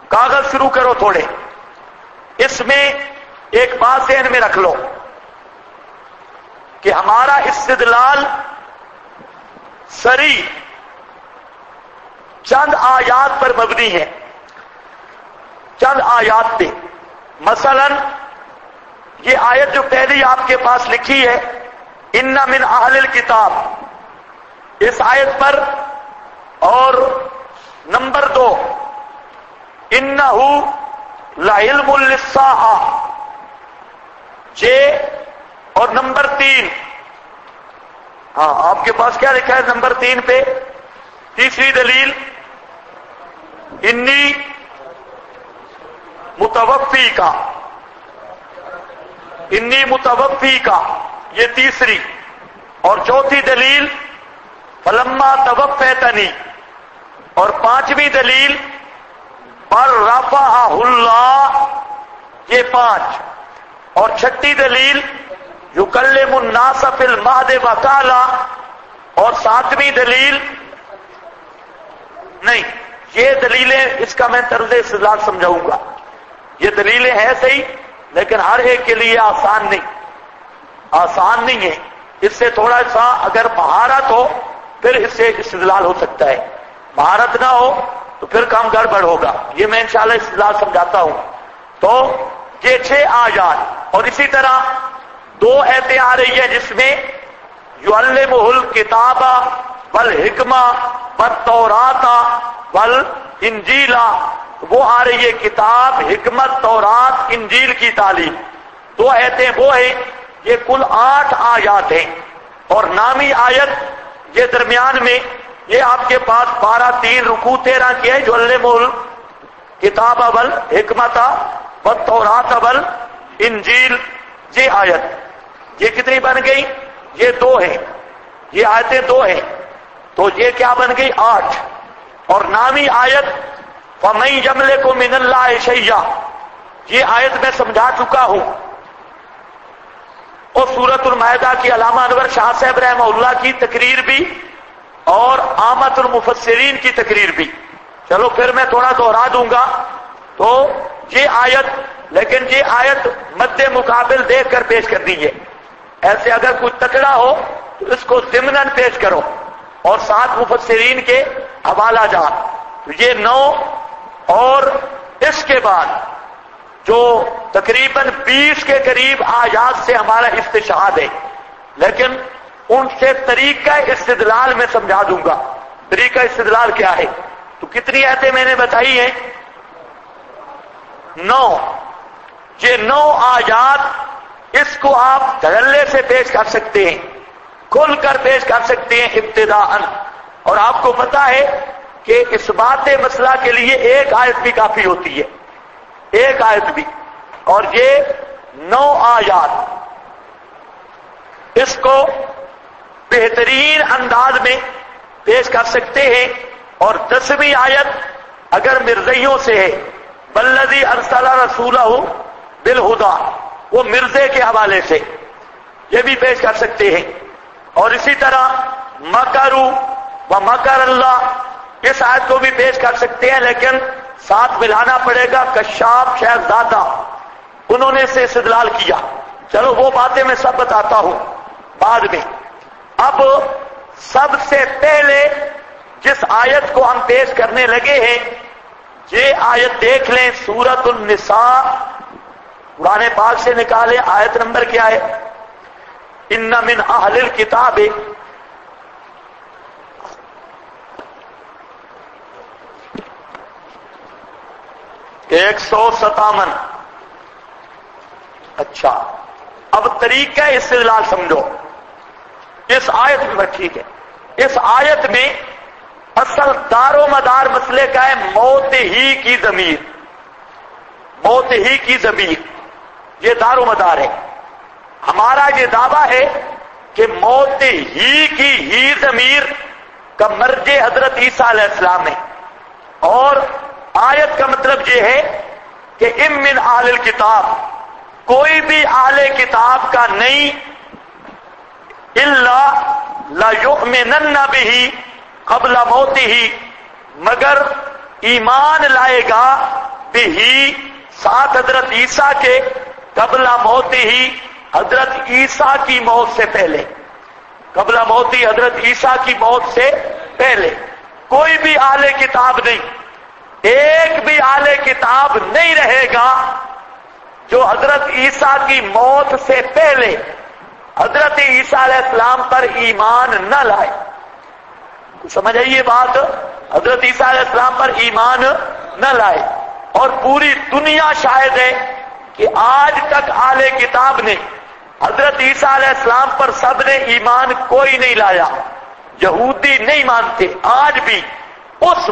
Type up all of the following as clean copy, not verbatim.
کاغذ شروع کرو تھوڑے. اس میں ایک بات ذہن میں رکھ لو کہ ہمارا استدلال سری چند آیات پر مبنی ہے. چند آیات پہ. مثلا یہ آیت جو پہلی آپ کے پاس لکھی ہے ان من اہل الکتاب، اس آیت پر، اور نمبر 2 انہ لعلم للساعہ اور نمبر 3، ہاں آپ کے پاس کیا لکھا ہے نمبر 3 پہ؟ تیسری دلیل انی متوفی کا، انی متوفی کا، یہ تیسری. اور چوتھی دلیل فلما توفیتنی، اور 5ویں دلیل پر رفعہ اللہ، یہ 5. اور 6ٹھی دلیل یکلم الناس فی المہد وکہلا، اور 7ویں دلیل نہیں. یہ دلیلیں اس کا میں طرز استدلال سمجھاؤں گا. یہ دلیلیں ہیں صحیح، لیکن ہر ایک کے لیے آسان نہیں ہے. اس سے تھوڑا سا اگر مہارت ہو پھر اس سے استدلال ہو سکتا ہے، مہارت نہ ہو تو پھر کام گڑبڑ ہوگا. یہ میں انشاءاللہ استدلال سمجھاتا ہوں. تو یہ 6 آیات، اور اسی طرح 2 آیتیں آ رہی ہیں جس میں یعلمہ الکتاب والحکمہ والتوراۃ والانجیل، وہ آ رہی ہے کتاب، حکمت، تورات، انجیل کی تعلیم. 2 آیتیں وہ ہیں. یہ کل 8 آیات ہیں. اور نامی آیت یہ درمیان میں یہ آپ کے پاس 12 3 رکوع 13 کی ہے، یعلمہ الکتاب والحکمت والتوراۃ والانجیل. یہ آیت یہ کتنی بن گئی؟ یہ 2 ہیں. یہ آیتیں 2 ہیں، تو یہ کیا بن گئی؟ 8. اور نامی آیت فَمَن يَمْلِكُ مِنَ اللَّهِ شَيْئًا، یہ آیت میں سمجھا چکا ہوں. اور سورۃ المائدہ کی علامہ انور شاہ صاحب رحمہ اللہ کی تقریر بھی اور عامت المفسرین کی تقریر بھی. چلو پھر میں تھوڑا دوہرا دوں گا. تو یہ آیت، لیکن یہ آیت مد مقابل دیکھ کر پیش کر دیجیے. ایسے اگر کوئی تکڑا ہو تو اس کو ضمناً پیش کرو اور ساتھ مفسرین کے حوالہ جات. تو یہ 9، اور اس کے بعد جو تقریباً 20 کے قریب آیات سے ہمارا استشہاد ہے، لیکن ان سے طریقہ استدلال میں سمجھا دوں گا. طریقہ استدلال کیا ہے؟ تو کتنی آیتیں میں نے بتائی ہیں؟ 9. یہ 9 آیات اس کو آپ دھڑلے سے پیش کر سکتے ہیں، کھل کر پیش کر سکتے ہیں ابتداءً. اور آپ کو پتا ہے کہ اس بات مسئلہ کے لیے ایک آیت بھی کافی ہوتی ہے، ایک آیت بھی. اور یہ 9 آیات اس کو بہترین انداز میں پیش کر سکتے ہیں. اور 10ویں آیت اگر مرزیوں سے ہے، والذی ارسل رسولہ بالہدی، وہ مرزے کے حوالے سے یہ بھی پیش کر سکتے ہیں. اور اسی طرح مکروا ومکر اللہ، اس آیت کو بھی پیش کر سکتے ہیں، لیکن ساتھ ملانا پڑے گا کشاف شہزادہ، انہوں نے اسے استدلال کیا. چلو وہ باتیں میں سب بتاتا ہوں بعد میں. اب سب سے پہلے جس آیت کو ہم پیش کرنے لگے ہیں، یہ آیت دیکھ لیں، سورۃ النساء، قرآن پاک سے نکالے. آیت نمبر کیا ہے؟ ان من اہل الکتاب، 157. اچھا، اب طریقہ استدلال سمجھو. اس آیت میں ٹھیک ہے، اس آیت میں اصل دار و مدار مسئلے کا ہے موت ہی کی ضمیر، موت ہی کی ضمیر، یہ دار و مدار ہے. ہمارا یہ دعویٰ ہے کہ موت ہی کی ہی ضمیر کا مرجع حضرت عیسیٰ علیہ السلام ہے. اور آیت کا مطلب یہ ہے کہ ام من اہل الکتاب، کوئی بھی اہل کتاب کا نہیں، الا لیؤمنن بہ قبل موتہ، مگر ایمان لائے گا بھی ساتھ حضرت عیسیٰ کے قبل موتی ہی حضرت عیسیٰ کی موت سے پہلے، قبل موتی حضرت عیسیٰ کی موت سے پہلے کوئی بھی اہل کتاب نہیں، ایک بھی اہل کتاب نہیں رہے گا جو حضرت عیسیٰ کی موت سے پہلے حضرت عیسیٰ علیہ السلام پر ایمان نہ لائے۔ سمجھ آئیے بات، حضرت عیسیٰ علیہ السلام پر ایمان نہ لائے۔ اور پوری دنیا شاہد ہے کہ آج تک اہل کتاب نے حضرت عیسیٰ علیہ السلام پر سب نے ایمان کوئی نہیں لایا، یہودی نہیں مانتے آج بھی، اس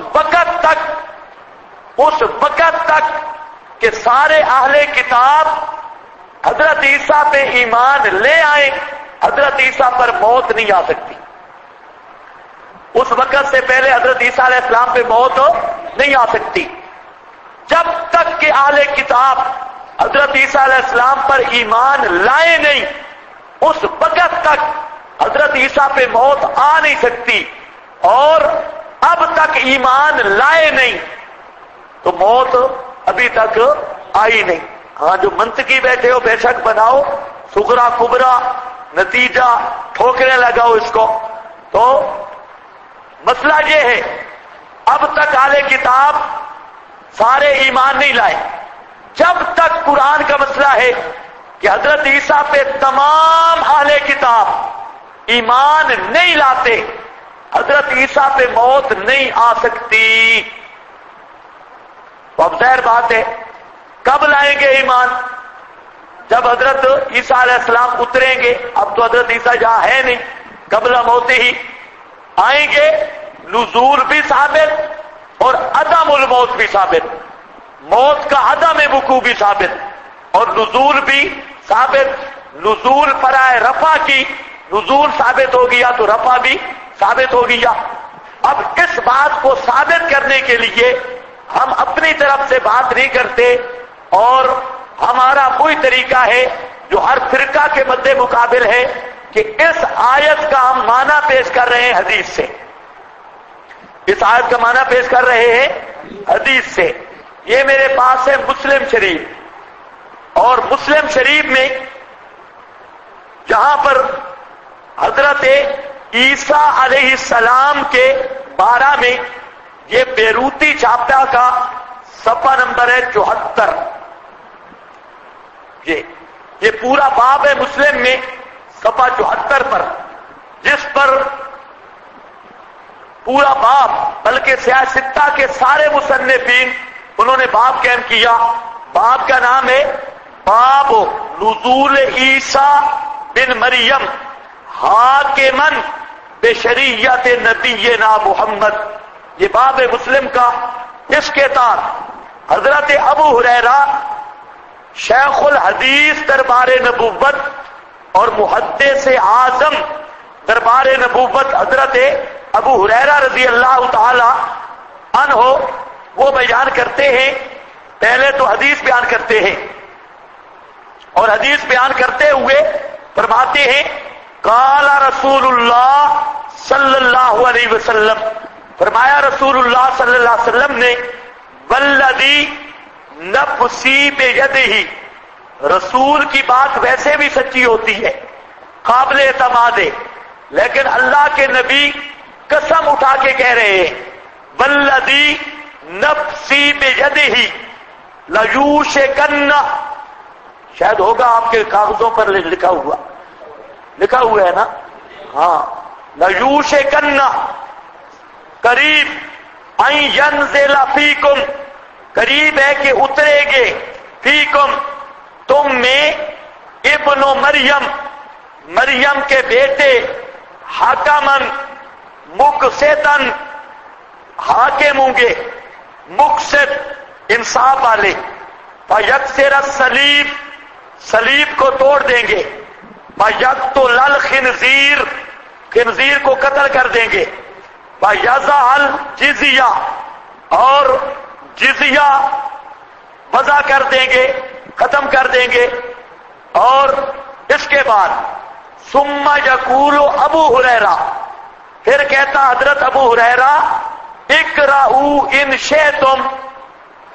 وقت تک کہ سارے اہل کتاب حضرت عیسیٰ پہ ایمان لے آئے، حضرت عیسیٰ پر موت نہیں آ سکتی۔ اس وقت سے پہلے حضرت عیسیٰ علیہ السلام پہ موت نہیں آ سکتی۔ جب تک کہ اہل کتاب حضرت عیسیٰ علیہ السلام پر ایمان لائے نہیں، اس وقت تک حضرت عیسیٰ پہ موت آ نہیں سکتی، اور اب تک ایمان لائے نہیں تو موت ابھی تک آئی نہیں۔ ہاں جو منطقی بیٹھے ہو بے شک بناؤ، صغرا کبرا نتیجہ ٹھوکرے لگاؤ اس کو۔ تو مسئلہ یہ ہے، اب تک اہل کتاب سارے ایمان نہیں لائے، جب تک قرآن کا مسئلہ ہے کہ حضرت عیسیٰ پہ تمام اہل کتاب ایمان نہیں لاتے، حضرت عیسیٰ پہ موت نہیں آ سکتی۔ تو اب ظاہر بات ہے کب لائیں گے ایمان؟ جب حضرت عیسیٰ علیہ السلام اتریں گے۔ اب تو حضرت عیسیٰ جہاں ہے نہیں، قبل موت ہی آئیں گے، نزول بھی ثابت اور عدم الموت بھی ثابت، موت کا عدم وقوع بھی ثابت اور نزول بھی ثابت۔ نزول فرائے رفع کی نزول ثابت ہو گیا تو رفع بھی ثابت ہو گیا۔ اب اس بات کو ثابت کرنے کے لیے ہم اپنی طرف سے بات نہیں کرتے، اور ہمارا وہی طریقہ ہے جو ہر فرقہ کے مد مقابل ہے کہ اس آیت کا ہم معنی پیش کر رہے ہیں حدیث سے، اس آیت کا معنی پیش کر رہے ہیں حدیث سے۔ یہ میرے پاس ہے مسلم شریف، اور مسلم شریف میں جہاں پر حضرت عیسیٰ علیہ السلام کے بارہ میں یہ بیروتی چھاپا کا صفحہ نمبر ہے 74۔ یہ پورا باب ہے مسلم میں صفحہ 74 پر، جس پر پورا باب، بلکہ سیاہ ستہ کے سارے مصنفین انہوں نے باب قائم کیا۔ باب کا نام ہے باب نزول عیسیٰ بن مریم حاکمن بشریعت نبینا محمد۔ یہ باب ہے مسلم کا، اس کے تحت حضرت ابو ہریرہ شیخ الحدیث دربار نبوت اور محدث اعظم دربار نبوت حضرت ابو ہریرہ رضی اللہ تعالی عنہ وہ بیان کرتے ہیں۔ پہلے تو حدیث بیان کرتے ہیں، اور حدیث بیان کرتے ہوئے فرماتے ہیں قال رسول اللہ صلی اللہ علیہ وسلم، فرمایا رسول اللہ صلی اللہ علیہ وسلم نے والذی نفسی بیدہ، رسول کی بات ویسے بھی سچی ہوتی ہے، قابل اعتماد ہے، لیکن اللہ کے نبی قسم اٹھا کے کہہ رہے ہیں والذی نفسی بیدہ لیوشکن، شاید ہوگا آپ کے کاغذوں پر لکھا ہوا ہے نا، ہاں، لیوشکن، قریب، ان ینزل فیکم، قریب ہے کہ اترے گے، فیکم، تم میں، ابن مریم، مریم کے بیٹے، حکمن، مقسطن، حاکم ہوں گے، مقسط، انصاف والے، فیکسر الصلیب، صلیب کو توڑ دیں گے، فیقتل الخنزیر، خنزیر کو قتل کر دیں گے، فیضع الجزیہ، اور جزیہ وضع کر دیں گے، ختم کر دیں گے۔ اور اس کے بعد ثم یقول ابو ہریرہ، پھر کہتا حضرت ابو ہریرہ اقرؤوا ان شئتم، پڑھو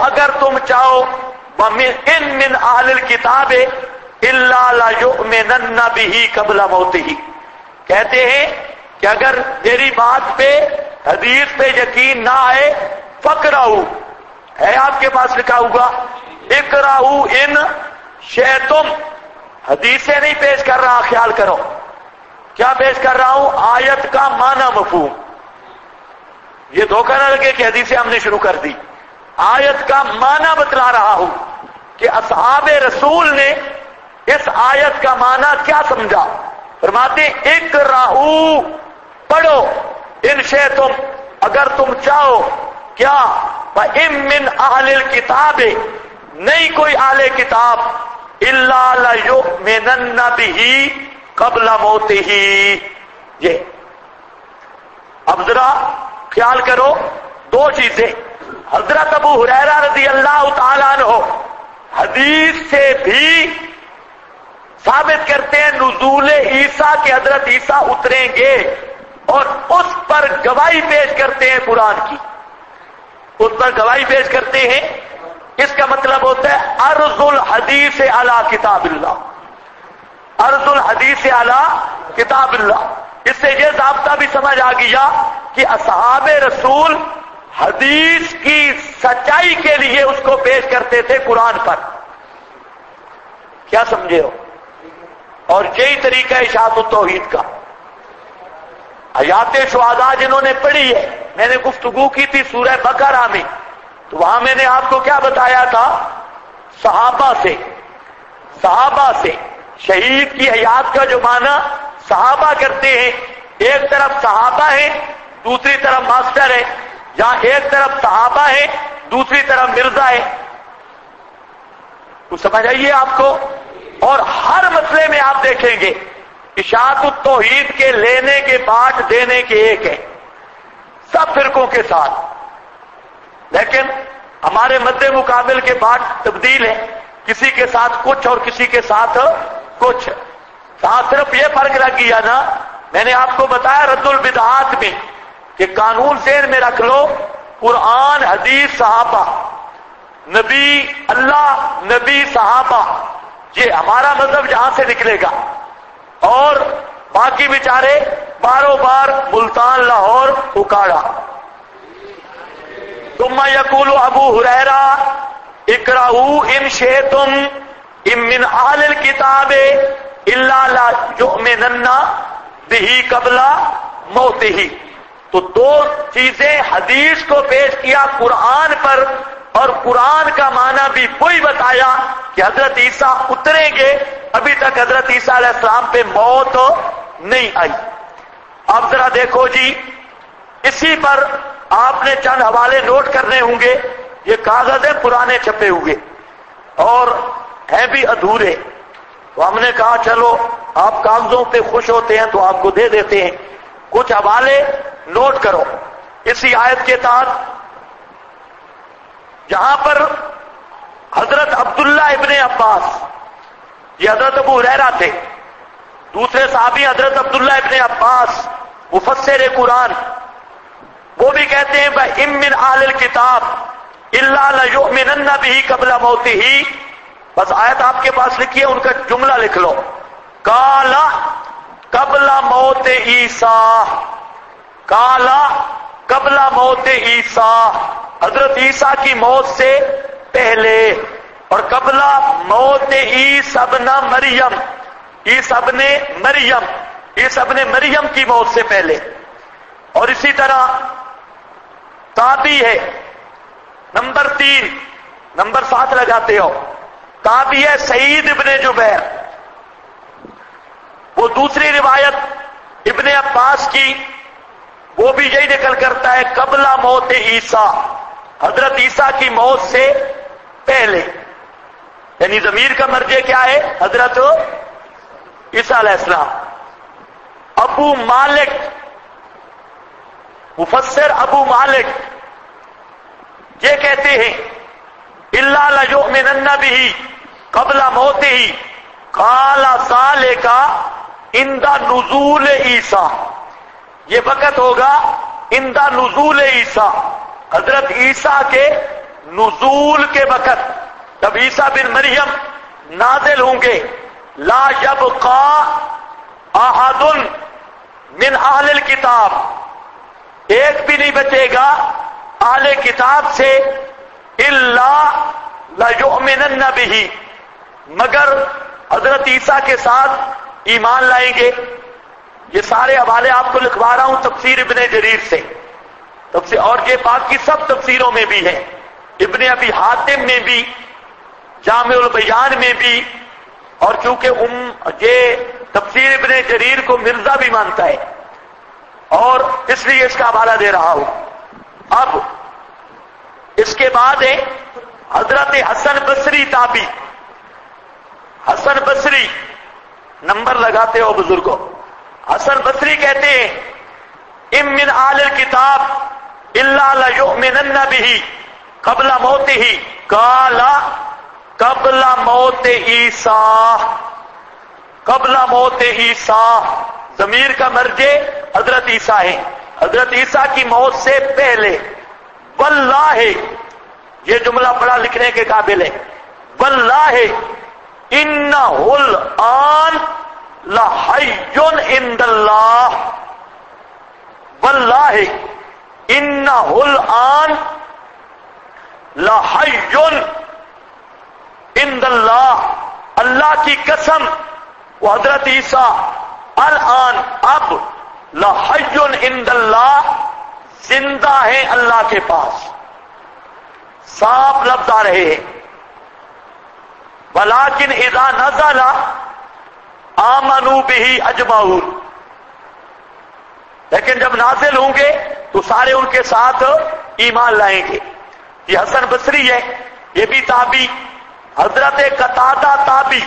اگر تم چاہو ان من اہل الکتاب الا لیؤمنن بہ قبل موتہ، کہتے ہیں کہ اگر میری بات پہ حدیث پہ یقین نہ آئے فقرؤ، ہے آپ کے پاس لکھا ہوگا اقرؤ ان شئتم، حدیثیں نہیں پیش کر رہا، خیال کرو کیا پیش کر رہا ہوں، آیت کا معنی مفہوم، یہ دھوکہ نہ لگے کہ حدیثیں ہم نے شروع کر دی، آیت کا معنی بتلا رہا ہوں کہ اصحاب رسول نے اس آیت کا معنی کیا سمجھا۔ فرماتے اقرؤ، پڑھو، ان شئتم، اگر تم چاہو، کیا وَإِن مِّنْ أَهْلِ الْكِتَابِ، نہیں کوئی اہل کتاب، إِلَّا لَيُؤْمِنَنَّ بِهِ قبل موتہ، یہ اب ذرا خیال کرو دو چیزیں، حضرت ابو ہریرہ رضی اللہ تعالیٰ عنہ حدیث سے بھی ثابت کرتے ہیں نزول عیسیٰ کہ حضرت عیسیٰ اتریں گے، اور اس پر گواہی پیش کرتے ہیں قرآن کی، اس پر گواہی پیش کرتے ہیں، اس کا مطلب ہوتا ہے عرض الحدیث علی کتاب اللہ، عرض الحدیث علی کتاب اللہ۔ اس سے یہ ضابطہ بھی سمجھ آ گیا کہ اصحاب رسول حدیث کی سچائی کے لیے اس کو پیش کرتے تھے قرآن پر، کیا سمجھے ہو؟ اور یہی طریقہ ہے اشاعت التوحید کا۔ آیات شہداء جنہوں نے پڑھی ہے، میں نے گفتگو کی تھی سورہ بقرہ میں، تو وہاں میں نے آپ کو کیا بتایا تھا، صحابہ سے شہید کی حیات کا جو معنی صحابہ کرتے ہیں، ایک طرف صحابہ ہیں دوسری طرف ماسٹر ہے، جہاں ایک طرف صحابہ ہے دوسری طرف مرزا ہے، تو سمجھ آئیے آپ کو۔ اور ہر مسئلے میں آپ دیکھیں گے اشاعت التوحید کے لینے کے بانٹ دینے کے ایک ہے سب فرقوں کے ساتھ، لیکن ہمارے مد مقابل کے بانٹ تبدیل ہے، کسی کے ساتھ کچھ اور کسی کے ساتھ کچھ، ساتھ صرف یہ فرق رکھ گیا نا، میں نے آپ کو بتایا رد البدعات میں کہ قانون ذہن میں رکھ لو، قرآن حدیث صحابہ، نبی اللہ نبی صحابہ، یہ ہمارا مذہب جہاں سے نکلے گا، اور باقی بیچارے باروں بار ملتان لاہور اکاڑا۔ ثم یقول ابو ہریرہ اقرؤ ان شئتم من اہل الکتاب الا لیؤمنن بہ قبل موتہ، تو دو چیزیں حدیث کو پیش کیا قرآن پر، اور قرآن کا معنی بھی وہی بتایا کہ حضرت عیسیٰ اتریں گے، ابھی تک حضرت عیسیٰ علیہ السلام پہ موت نہیں آئی۔ اب ذرا دیکھو جی، اسی پر آپ نے چند حوالے نوٹ کرنے ہوں گے، یہ کاغذ ہیں پرانے چھپے ہوئے اور ہیں بھی ادھورے، تو ہم نے کہا چلو آپ کاغذوں پہ خوش ہوتے ہیں تو آپ کو دے دیتے ہیں، کچھ حوالے نوٹ کرو اسی آیت کے تحت، جہاں پر حضرت عبداللہ ابن عباس، یہ حضرت ابو ہریرہ تھے، دوسرے صحابی حضرت عبداللہ ابن عباس مفسر قرآن، وہ بھی کہتے ہیں وَإِن مِّنْ أَهْلِ الْكِتَابِ إِلَّا لَيُؤْمِنَنَّ بِهِ قَبْلَ مَوْتِهِ، بس آیت آپ کے پاس لکھی ہے، ان کا جملہ لکھ لو، قَالَ قَبْلَ مَوْتِ عِیسیٰ، قَالَ قَبْلَ مَوْتِ عِیسیٰ، حضرت عیسیٰ کی موت سے پہلے، اور قبل موت عیسیٰ ابن مریم، عیسیٰ ابن مریم، عیسیٰ ابن مریم کی موت سے پہلے، اور اسی طرح تابعی ہے نمبر 3، نمبر 7 لگاتے ہو، تابعی ہے سعید ابن جبیر، وہ دوسری روایت ابن عباس کی، وہ بھی یہی نقل کرتا ہے قبل موت عیسیٰ، حضرت عیسیٰ کی موت سے پہلے، یعنی ضمیر کا مرجع کیا ہے، حضرت عیسیٰ علیہ السلام۔ ابو مالک، مفسر ابو مالک یہ کہتے ہیں الا لیؤمنن بہ قبل موتہ قال ذلک عند نزول عیسیٰ، یہ وقت ہوگا عند نزول عیسیٰ، حضرت عیسیٰ کے نزول کے وقت جب عیسیٰ بن مریم نازل ہوں گے، لا یبقى احد من اہل الکتاب، ایک بھی نہیں بچے گا اہل کتاب سے، الا لیؤمنن بہ، مگر حضرت عیسیٰ کے ساتھ ایمان لائیں گے۔ یہ سارے حوالے آپ کو لکھوا رہا ہوں تفسیر ابن جریر سے، تفسیر، اور یہ باقی سب تفسیروں میں بھی ہے، ابن ابی حاتم میں بھی، جامع البیان میں بھی، اور چونکہ یہ تفسیر ابن جریر کو مرزا بھی مانتا ہے اور اس لیے اس کا حوالہ دے رہا ہوں۔ اب اس کے بعد ہے حضرت حسن بصری تابعی، حسن بصری نمبر لگاتے ہو بزرگوں، حسن بصری کہتے ہیں ام من اہل الکتاب الا لیؤمنن بہ قبل موتہ، قال قبل موت عیسیٰ، قبل موت عیسیٰ، ضمیر کا مرجع حضرت عیسیٰ ہے، حضرت عیسیٰ کی موت سے پہلے۔ واللہ، یہ جملہ بڑا لکھنے کے قابل ہے، واللہ انہ الآن لحی عند اللہ، واللہ انہ الآن لحی عند اللہ، اللہ کی قسم وہ حضرت عیسیٰ الآن اب لحی عند اللہ، زندہ ہے اللہ کے پاس، صاف لفظ آ رہے ہیں۔ ولیکن اذا نزل آمنوا بہ اجمعون، لیکن جب نازل ہوں گے تو سارے ان کے ساتھ ایمان لائیں گے۔ یہ حسن بصری ہے، یہ بھی تابعی، حضرت قتادہ تابعی،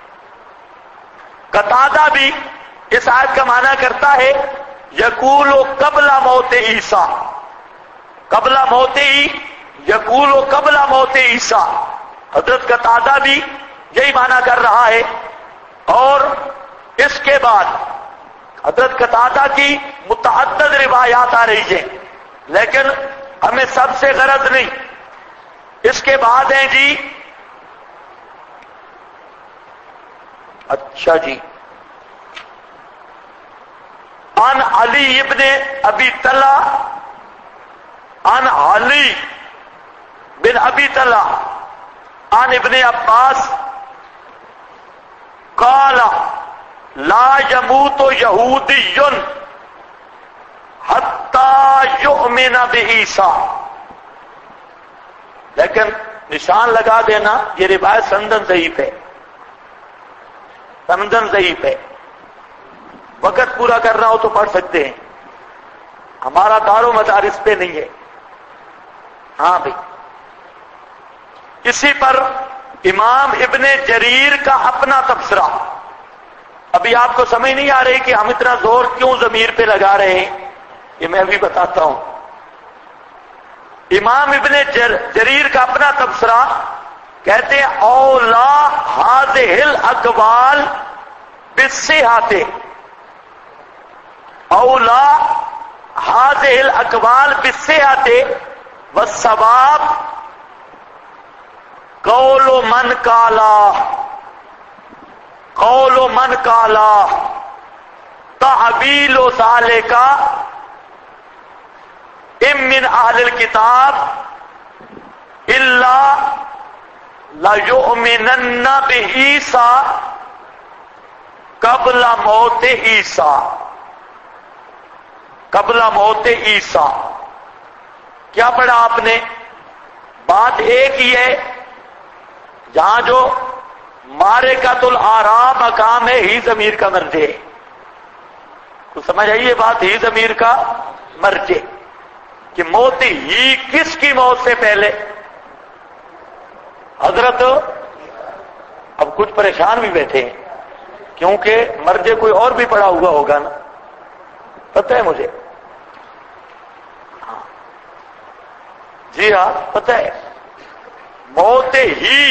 قتادہ بھی اس آیت کا معنی کرتا ہے یقول قبل موت عیسیٰ، قبل موت ہی یقول قبل موت عیسیٰ، حضرت قتادہ بھی یہی معنی کر رہا ہے۔ اور اس کے بعد حضرت قتادہ کی متعدد روایات آ رہی ہیں، لیکن ہمیں سب سے غرض نہیں۔ اس کے بعد ہیں جی، اچھا جی، عن علی ابن ابی طلحہ، عن علی بن ابی طلحہ عن ابن عباس قال لا يموت یہودی حتی یؤمن بعیسیٰ، لیکن نشان لگا دینا یہ روایت سندن ضعیف ہے، سندن ضعیف ہے، وقت پورا کرنا ہو تو پڑھ سکتے ہیں، ہمارا دار و مدار اس پہ نہیں ہے۔ ہاں بھائی، اسی پر امام ابن جریر کا اپنا تبصرہ، ابھی آپ کو سمجھ نہیں آ رہی کہ ہم اتنا زور کیوں ضمیر پہ لگا رہے ہیں، یہ میں بھی بتاتا ہوں۔ امام ابن جریر کا اپنا تبصرہ کہتے ہیں اولا ہذہ الاقوال بالصحۃ، اولا ہذہ الاقوال بالصحۃ والثواب قول من قالا، قول من قالا تعبیل ذالک ام من اہل الکتاب الا لیؤمنن بعیسیٰ قبل موت عیسیٰ، قبل موت عیسیٰ۔ کیا پڑھا آپ نے؟ بات ایک ہی ہے، جہاں جو معرکۃ الاعراب مقام ہے ہی ضمیر کا مرجع ہے، تو سمجھ آئیے بات، ہی ضمیر کا مرجع، کہ موت ہی کس کی موت سے پہلے؟ حضرت، اب کچھ پریشان بھی بیٹھے ہیں کیونکہ مرجع کوئی اور بھی پڑا ہوا ہوگا نا، پتہ ہے مجھے، جی ہاں پتہ ہے، موت ہی،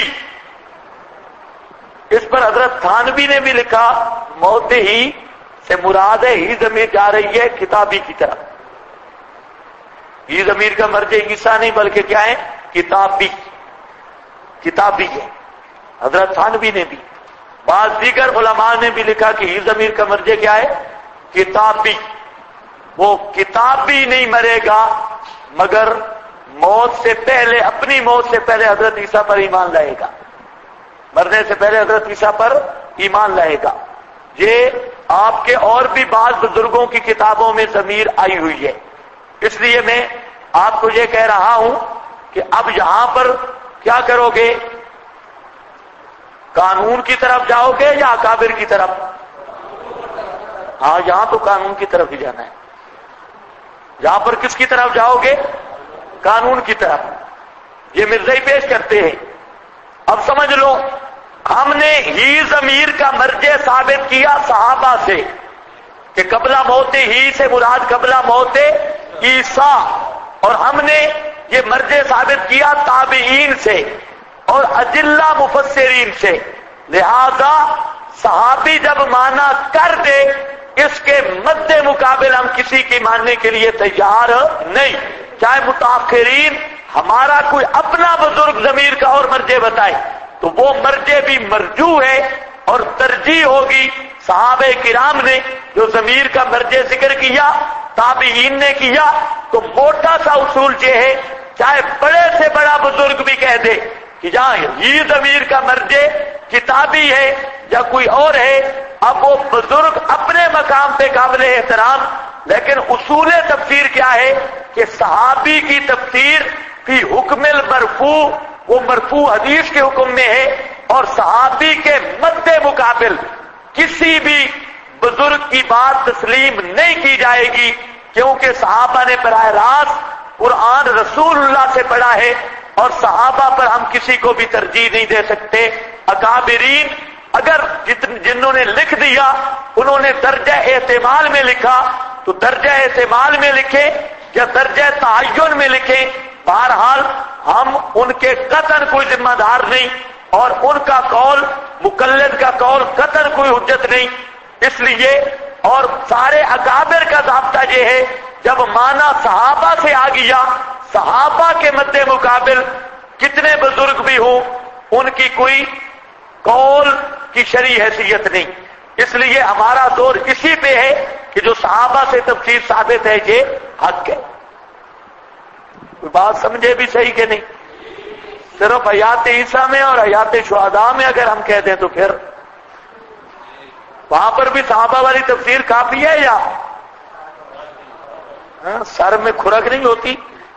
اس پر حضرت تھانوی نے بھی لکھا موت ہی سے مراد ہے ہی ضمیر جا رہی ہے کتابی کی طرف، ہی ضمیر کا مرجع عیسیٰ نہیں بلکہ کیا ہے؟ کتابی ہے. حضرت تھانوی نے بھی، بعض دیگر علماء نے بھی لکھا کہ ہی ضمیر کا مرجع کیا ہے؟ کتابی. وہ کتابی نہیں مرے گا مگر موت سے پہلے، اپنی موت سے پہلے حضرت عیسیٰ پر ایمان لائے گا، مرنے سے پہلے حضرت عیسیٰ پر ایمان لائے گا. یہ آپ کے اور بھی بعض بزرگوں کی کتابوں میں ضمیر آئی ہوئی ہے. اس لیے میں آپ کو یہ کہہ رہا ہوں کہ اب یہاں پر کیا کرو گے؟ قانون کی طرف جاؤ گے یا اکابر کی طرف؟ ہاں، یہاں تو قانون کی طرف ہی جانا ہے. یہاں پر کس کی طرف جاؤ گے؟ قانون کی طرف. یہ مرزائی پیش کرتے ہیں. اب سمجھ لو، ہم نے ہی ضمیر کا مرجع ثابت کیا صحابہ سے کہ قبلہ موت ہی سے مراد قبلہ موت عیسیٰ، اور ہم نے یہ مرجع ثابت کیا تابعین سے اور اجلہ مفسرین سے. لہذا صحابی جب مانا کر دے، اس کے مد مقابل ہم کسی کی ماننے کے لیے تیار نہیں. چاہے متاخرین ہمارا کوئی اپنا بزرگ ضمیر کا اور مرجع بتائے تو وہ مرجع بھی مرجوع ہے، اور ترجیح ہوگی صحابہ کرام نے جو ضمیر کا مرجع ذکر کیا، تابعین نے کیا. تو موٹا سا اصول یہ ہے، چاہے بڑے سے بڑا بزرگ بھی کہہ دے کہ جہاں یہ ضمیر کا مرجع کتابی ہے یا کوئی اور ہے، اب وہ بزرگ اپنے مقام پہ قابل احترام، لیکن اصول تفسیر کیا ہے کہ صحابی کی تفسیر فی حکم المرفوع، وہ مرفوع حدیث کے حکم میں ہے، اور صحابی کے مد مقابل کسی بھی بزرگ کی بات تسلیم نہیں کی جائے گی، کیونکہ صحابہ نے براہ راست قرآن رسول اللہ سے پڑھا ہے، اور صحابہ پر ہم کسی کو بھی ترجیح نہیں دے سکتے. اکابرین اگر جنہوں نے لکھ دیا انہوں نے درجہ احتمال میں لکھا تو درجہ احتمال میں لکھے یا درجہ تعین میں لکھیں، بہرحال ہم ان کے قطعاً کوئی ذمہ دار نہیں، اور ان کا قول، مقلد کا قول قطعاً کوئی حجت نہیں. اس لیے اور سارے اکابر کا ضابطہ یہ ہے، جب مانا صحابہ سے آ گیا، صحابہ کے مد مقابل کتنے بزرگ بھی ہوں ان کی کوئی قول کی شرعی حیثیت نہیں. اس لیے ہمارا زور اسی پہ ہے کہ جو صحابہ سے تفسیر ثابت ہے یہ حق ہے. کوئی بات سمجھے بھی صحیح کہ نہیں؟ صرف حیات عیسیٰ میں اور حیات شہداء میں اگر ہم کہہ دیں تو پھر وہاں پر بھی صحابہ والی تفسیر کافی ہے یا سر میں کھرک نہیں ہوتی؟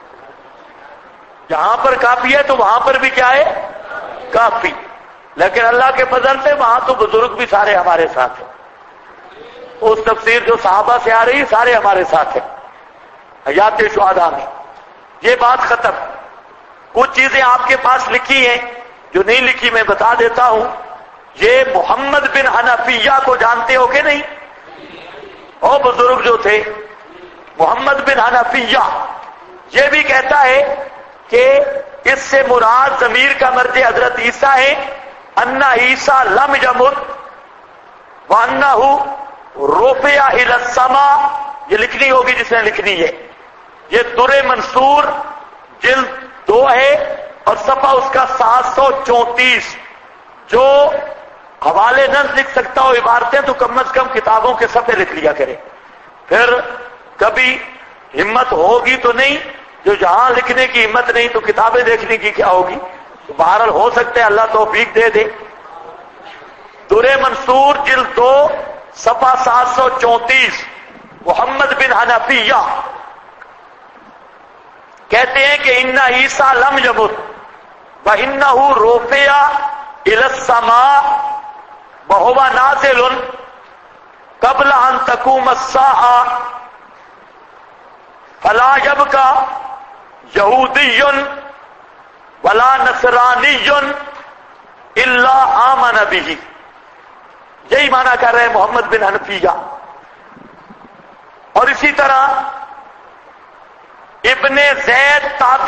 جہاں پر کافی ہے تو وہاں پر بھی کیا ہے؟ کافی. لیکن اللہ کے فضل سے وہاں تو بزرگ بھی سارے ہمارے ساتھ ہیں. اس تفسیر جو صحابہ سے آ رہی سارے ہمارے ساتھ ہیں حیات شہداء میں. یہ بات ختم. کچھ چیزیں آپ کے پاس لکھی ہیں، جو نہیں لکھی میں بتا دیتا ہوں. یہ محمد بن حنفیہ کو جانتے ہو کہ نہیں؟ وہ بزرگ جو تھے محمد بن حنفیہ، یہ بھی کہتا ہے کہ اس سے مراد ضمیر کا مرجع حضرت عیسیٰ ہے. ان عیسیٰ لم یمت وانہ رفع الی السماء. یہ لکھنی ہوگی جس نے لکھنی ہے. یہ در منصور جلد 2 ہے اور صفحہ اس کا 734. جو حوالے نہ لکھ سکتا ہو عبارتیں تو کم از کم کتابوں کے صفحے لکھ لیا کرے. پھر کبھی ہمت ہوگی تو نہیں، جو جہاں لکھنے کی ہمت نہیں تو کتابیں دیکھنے کی کیا ہوگی. تو بہرحال ہو سکتا ہے اللہ توفیق دے دے. در منصور جلد 2 صفحہ 734 محمد بن حنفیہ کہتے ہیں کہ ان عیسیٰ لم یمت وانہ رفع الی السماء وهو نازل قبل ان تقوم الساعة فلا يبقى یہودی ولا نصرانی الا آمن به. یہی معنی کر رہے ہیں محمد بن حنفیہ. اور اسی طرح ابن زید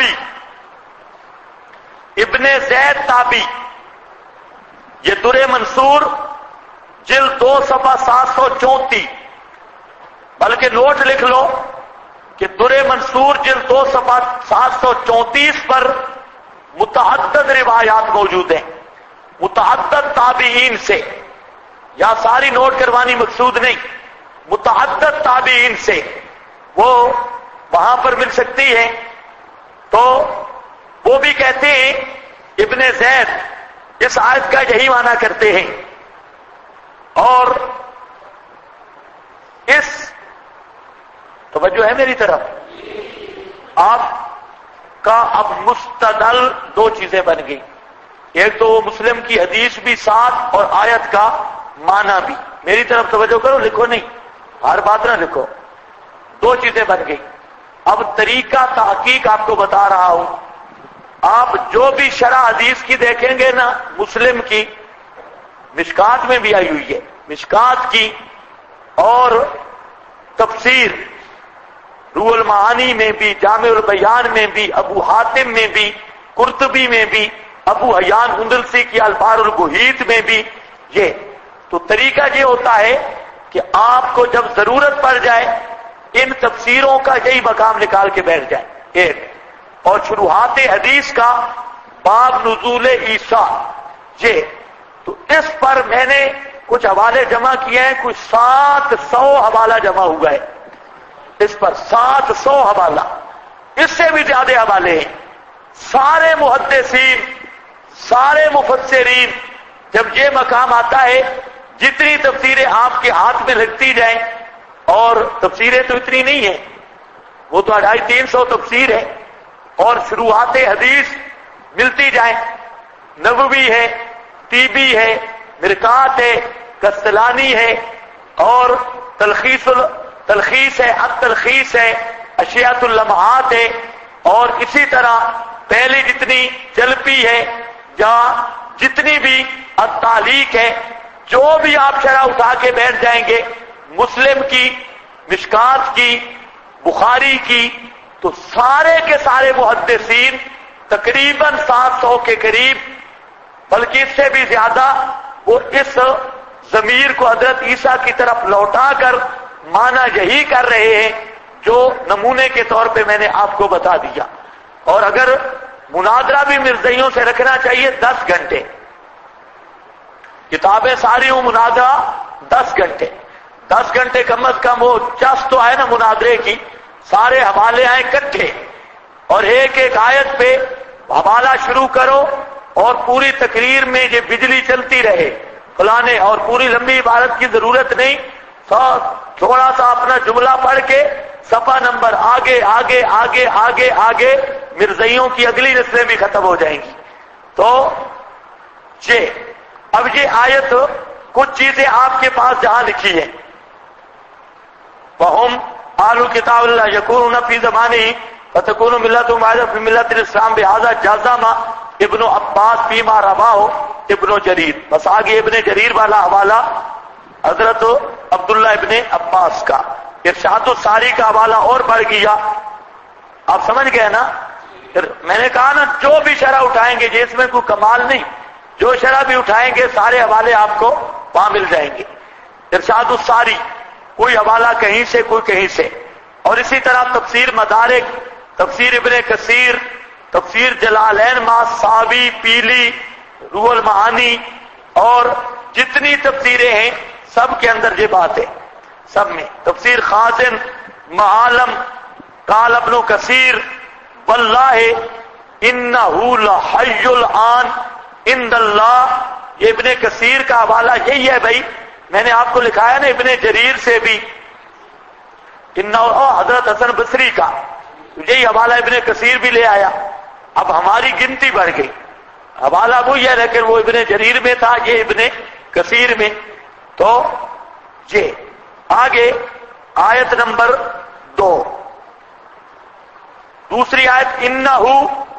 تابی یہ در منصور جلد 2 صفحہ 734. بلکہ نوٹ لکھ لو کہ در منصور جلد 2 صفحہ 734 پر متعدد روایات موجود ہیں متعدد تابعین سے، یا ساری نوٹ کروانی مقصود نہیں، متعدد تابعین سے وہ وہاں پر مل سکتی ہے. تو وہ بھی کہتے ہیں ابن زید اس آیت کا یہی معنی کرتے ہیں. اور اس توجہ ہے میری طرف، آپ کا اب مستدل دو چیزیں بن گئی، ایک تو مسلم کی حدیث بھی ساتھ اور آیت کا معنی بھی. میری طرف توجہ کرو، لکھو نہیں، ہر بات نہ لکھو. دو چیزیں بن گئی. اب طریقہ تحقیق آپ کو بتا رہا ہوں. آپ جو بھی شرح حدیث کی دیکھیں گے نا، مسلم کی، مشکات میں بھی آئی ہوئی ہے، مشکات کی اور تفسیر روح المعانی میں بھی، جامع البیان میں بھی، ابو حاتم میں بھی، قرطبی میں بھی، ابو حیان اندلسی کی البحر المحیط میں بھی. یہ تو طریقہ یہ ہوتا ہے کہ آپ کو جب ضرورت پڑ جائے ان تفسیروں کا یہی مقام نکال کے بیٹھ جائیں. ایک اور شروحات حدیث کا باب نزول عیسیٰ، یہ تو اس پر میں نے کچھ حوالے جمع کیے ہیں، کچھ 700 حوالہ جمع ہوا ہے اس پر، 700 حوالہ، اس سے بھی زیادہ حوالے ہیں. سارے محدثین، سارے مفسرین، جب یہ مقام آتا ہے جتنی تفسیریں آپ کے ہاتھ میں لگتی جائیں، اور تفسیریں تو اتنی نہیں ہیں، وہ تو 250-300 تفسیر ہے، اور شروحات حدیث ملتی جائیں، نووی ہے، طیبی ہے، مرقات ہے، کستلانی ہے، اور تلخیص ہے، التلخیص ہے، اشیاۃ اللمحات ہے، اور اسی طرح پہلی جتنی جلپی ہے یا جتنی بھی التعلیق ہے، جو بھی آپ شرح اٹھا کے بیٹھ جائیں گے، مسلم کی، مشکات کی، بخاری کی، تو سارے کے سارے محدثین تقریباً 700 کے قریب، بلکہ اس سے بھی زیادہ، وہ اس ضمیر کو حضرت عیسیٰ کی طرف لوٹا کر معنی یہی کر رہے ہیں جو نمونے کے طور پہ میں نے آپ کو بتا دیا. اور اگر مناظرہ بھی مرزائیوں سے رکھنا چاہیے 10 گھنٹے، کتابیں ساری ہوں، مناظرہ 10 گھنٹے، 10 گھنٹے کم از کم. وہ چس تو ہے نا مناظرے کی، سارے حوالے آئیں اکٹھے، اور ایک ایک آیت پہ حوالہ شروع کرو، اور پوری تقریر میں یہ بجلی چلتی رہے فلانے، اور پوری لمبی عبارت کی ضرورت نہیں، تھوڑا سا اپنا جملہ پڑھ کے صفحہ نمبر آگے آگے آگے آگے آگے، مرزائیوں کی اگلی نسلیں بھی ختم ہو جائیں گی. تو اب یہ آیت کچھ چیزیں آپ کے پاس جہاں لکھی ہیں، وَهُمْ آلُ الْكِتَابِ لَا يَكُونُونَ فِي زَمَانِهِ فَتَكُونُ مِلَّتُهُمْ وَاحِدَةً فِي مِلَّةِ الْإِسْلَامِ بِهَذَا جَزَمَ ابن عباس فیما رواہ ابن جریر. بس آگے ابن جریر والا حوالہ حضرت عبداللہ ابن عباس کا، ارشاد الساری کا حوالہ اور بڑھ گیا. آپ سمجھ گئے نا؟ میں نے کہا نا جو بھی شرح اٹھائیں گے، جس میں کوئی کمال نہیں، جو شرح بھی اٹھائیں گے سارے حوالے آپ کو وہاں مل جائیں گے. ارشاد الساری، کوئی حوالہ کہیں سے کوئی کہیں سے. اور اسی طرح تفسیر مدارک، تفسیر ابن کثیر، تفسیر جلالین ماساوی، پیلی، روح المعانی، اور جتنی تفسیریں ہیں سب کے اندر یہ بات ہے. سب میں تفسیر خازن، معالم، قال ابن کثیر واللہ انہ لحی الآن عند اللہ. یہ ابن کثیر کا حوالہ یہی ہے بھائی، میں نے آپ کو لکھایا نا ابن جریر سے بھی، حضرت حسن بصری کا یہی حوالہ ابن کثیر بھی لے آیا. اب ہماری گنتی بڑھ گئی، حوالہ وہی ہے لیکن وہ ابن جریر میں تھا، یہ ابن کثیر میں. تو یہ آگے آیت نمبر 2، دوسری آیت، انہو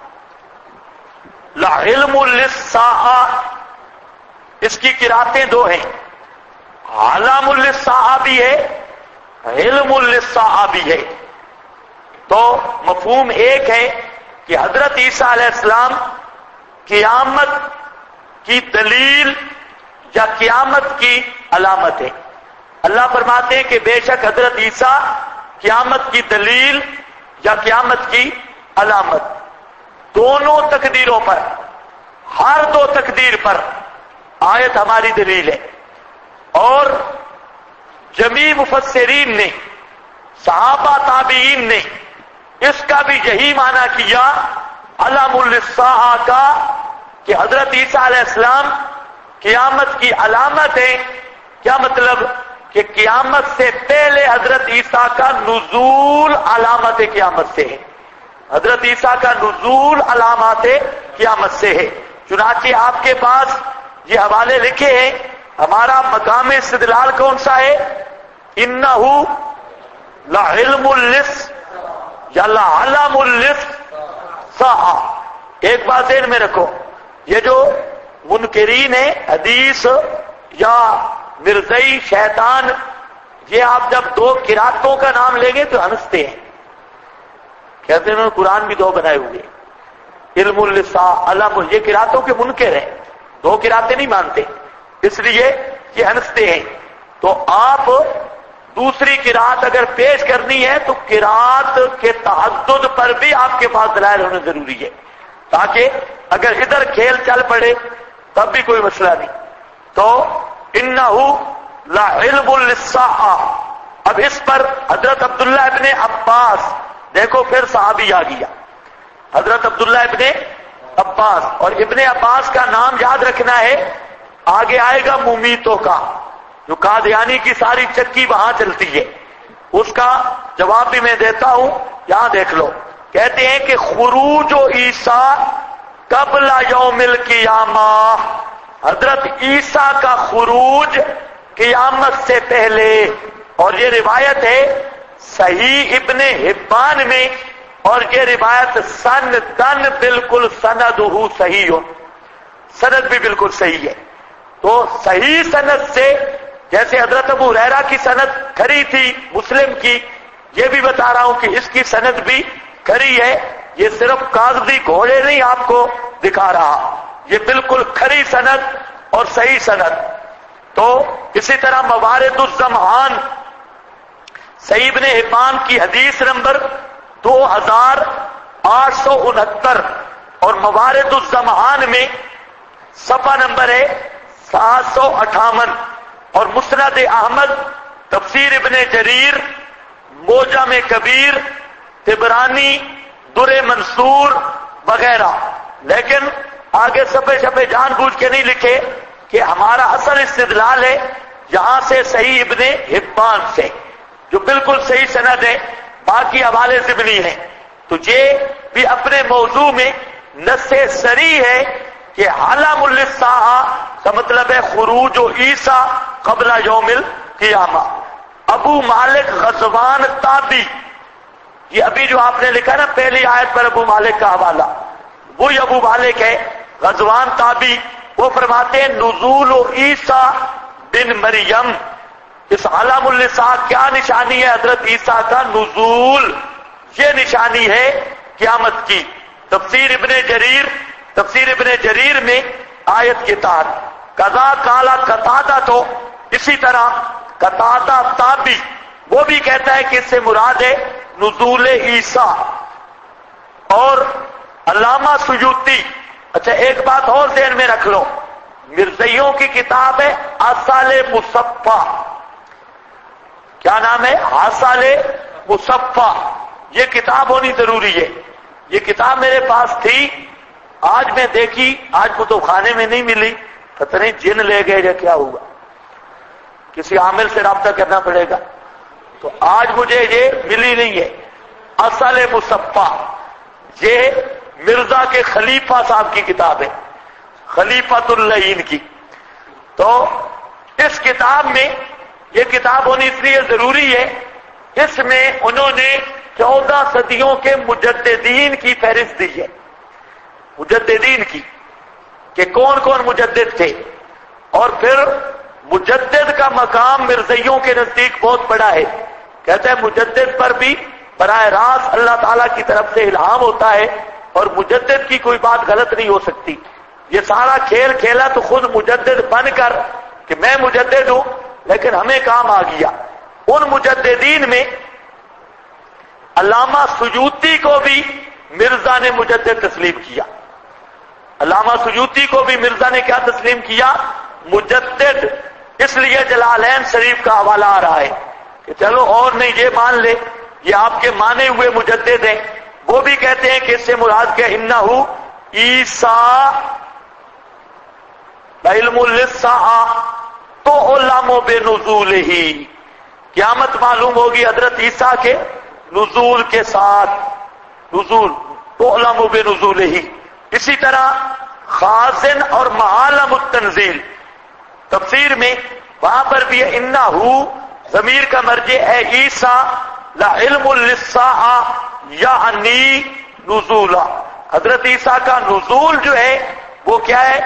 لعلم للساعہ، اس کی قراتیں 2 ہیں، علام للساعہ بھی ہے، علم للساعہ بھی ہے. تو مفہوم ایک ہے کہ حضرت عیسیٰ علیہ السلام قیامت کی دلیل یا قیامت کی علامت ہے. اللہ فرماتے ہیں کہ بے شک حضرت عیسیٰ قیامت کی دلیل یا قیامت کی علامت. دونوں تقدیروں پر، ہر دو تقدیر پر آیت ہماری دلیل ہے. اور جمیع مفسرین نے، صحابہ تابعین نے اس کا بھی یہی معنی کیا علم للساعہ کا، کہ حضرت عیسیٰ علیہ السلام قیامت کی علامت ہے. کیا مطلب؟ کہ قیامت سے پہلے حضرت عیسیٰ کا نزول علامت قیامت سے ہے. حضرت عیسیٰ کا نزول علامات قیامت سے ہے. چنانچہ آپ کے پاس یہ حوالے لکھے ہیں. ہمارا مقام استدلال کون سا ہے؟ انہو لعلم یا لعلم للساعہ. ایک بات ذہن میں رکھو، یہ جو منکرین ہیں حدیث یا مرزئی شیطان، یہ آپ جب دو قراتوں کا نام لیں گے تو ہنستے ہیں، کہتے ہیں انہوں نے قرآن بھی دو بنائے ہوئے، علم للساعہ علم. یہ قراتوں کے منکر ہیں، دو قراتیں نہیں مانتے، اس لیے یہ ہنستے ہیں. تو آپ دوسری قرات اگر پیش کرنی ہے تو قرات کے تعدد پر بھی آپ کے پاس دلائل ہونا ضروری ہے، تاکہ اگر ادھر کھیل چل پڑے تب بھی کوئی مسئلہ نہیں. تو انہو لعلم للساعہ. اب اس پر حضرت عبداللہ ابن عباس، دیکھو پھر صحابی آ گیا، حضرت عبداللہ ابن عباس. اور ابن عباس کا نام یاد رکھنا ہے، آگے آئے گا ممیتوں کا، جو قادیانی کی ساری چکی وہاں چلتی ہے، اس کا جواب بھی میں دیتا ہوں. یہاں دیکھ لو، کہتے ہیں کہ خروج عیسیٰ قبل یوم القیامہ، حضرت عیسیٰ کا خروج قیامت سے پہلے. اور یہ روایت ہے صحیح ابن حبان میں، اور یہ روایت سندن بالکل سندہ صحیح، سند بھی بالکل صحیح ہے. تو صحیح سند سے، جیسے حضرت ابو ہریرہ کی سند کھری تھی مسلم کی، یہ بھی بتا رہا ہوں کہ اس کی سند بھی کھری ہے. یہ صرف کاغذی گھوڑے نہیں آپ کو دکھا رہا، یہ بالکل کھری سند اور صحیح سند. تو اسی طرح موارد الزمان صحیح ابن حبان کی حدیث نمبر 2869، اور موارد الزمان میں صفحہ نمبر ہے 758. اور مسند احمد، تفسیر ابن جریر، موجم کبیر، طبرانی، در منصور وغیرہ. لیکن آگے صفحے جان بوجھ کے نہیں لکھے کہ ہمارا اصل استدلال ہے یہاں سے صحیح ابن حبان سے، جو بالکل صحیح سند ہے، باقی حوالے ضمنی ہیں. تو یہ بھی اپنے موضوع میں نص صریح ہے کہ علم للساعہ کا مطلب ہے خروج عیسیٰ قبل یوم القیامہ. ابو مالک غزوان تابی، یہ ابھی جو آپ نے لکھا نا پہلی آیت پر ابو مالک کا حوالہ، وہی ابو مالک ہے غزوان تابی. وہ فرماتے ہیں نزول عیسیٰ بن مریم، اس علم للساعہ کیا نشانی ہے؟ حضرت عیسیٰ کا نزول، یہ نشانی ہے قیامت کی. تفسیر ابن جریر میں آیت کے تحت قضا کالا قتادہ، تو اسی طرح قتادہ تابی وہ بھی کہتا ہے کہ اس سے مراد ہے نزول عیسیٰ. اور علامہ سیوطی، اچھا ایک بات اور ذہن میں رکھ لو، مرزائیوں کی کتاب ہے آثال مصفہ. کیا نام ہے؟ آثال مصفہ. یہ کتاب ہونی ضروری ہے. یہ کتاب میرے پاس تھی، آج میں دیکھی، آج کتب خانے میں نہیں ملی، پتہ نہیں جن لے گئے یا کیا ہوا، کسی عامل سے رابطہ کرنا پڑے گا. تو آج مجھے یہ ملی نہیں ہے. اصل مصفہ یہ مرزا کے خلیفہ صاحب کی کتاب ہے، خلیفۃ اللعین کی. تو اس کتاب میں، یہ کتاب ہونی اس لیے ضروری ہے، اس میں انہوں نے 14 صدیوں کے مجددین کی فہرست دی ہے، مجددین کی، کہ کون کون مجدد تھے. اور پھر مجدد کا مقام مرزائیوں کے نزدیک بہت بڑا ہے. کہتے ہیں مجدد پر بھی براہ راست اللہ تعالیٰ کی طرف سے الہام ہوتا ہے، اور مجدد کی کوئی بات غلط نہیں ہو سکتی. یہ سارا کھیل کھیلا تو خود مجدد بن کر کہ میں مجدد ہوں، لیکن ہمیں کام آ گیا. ان مجددین میں علامہ سیوطی کو بھی مرزا نے مجدد تسلیم کیا. علامہ سیوطی کو بھی مرزا نے کیا تسلیم کیا؟ مجدد. اس لیے جلالین شریف کا حوالہ آ رہا ہے کہ چلو اور نہیں یہ مان لے یہ آپ کے مانے ہوئے مجدد ہیں. وہ بھی کہتے ہیں کہ اس سے مراد کیا؟ انہ عیسیٰ علم للساعہ تو علم بنزولہ، قیامت معلوم ہوگی حضرت عیسیٰ کے نزول کے ساتھ. نزول تو علم بنزولہ. اسی طرح خازن اور معالم التنزیل تفسیر میں وہاں پر بھی انہ ضمیر کا مرجع ہے عیسیٰ لعلم للساعہ یعنی نزولہ. حضرت عیسیٰ کا نزول جو ہے وہ کیا ہے؟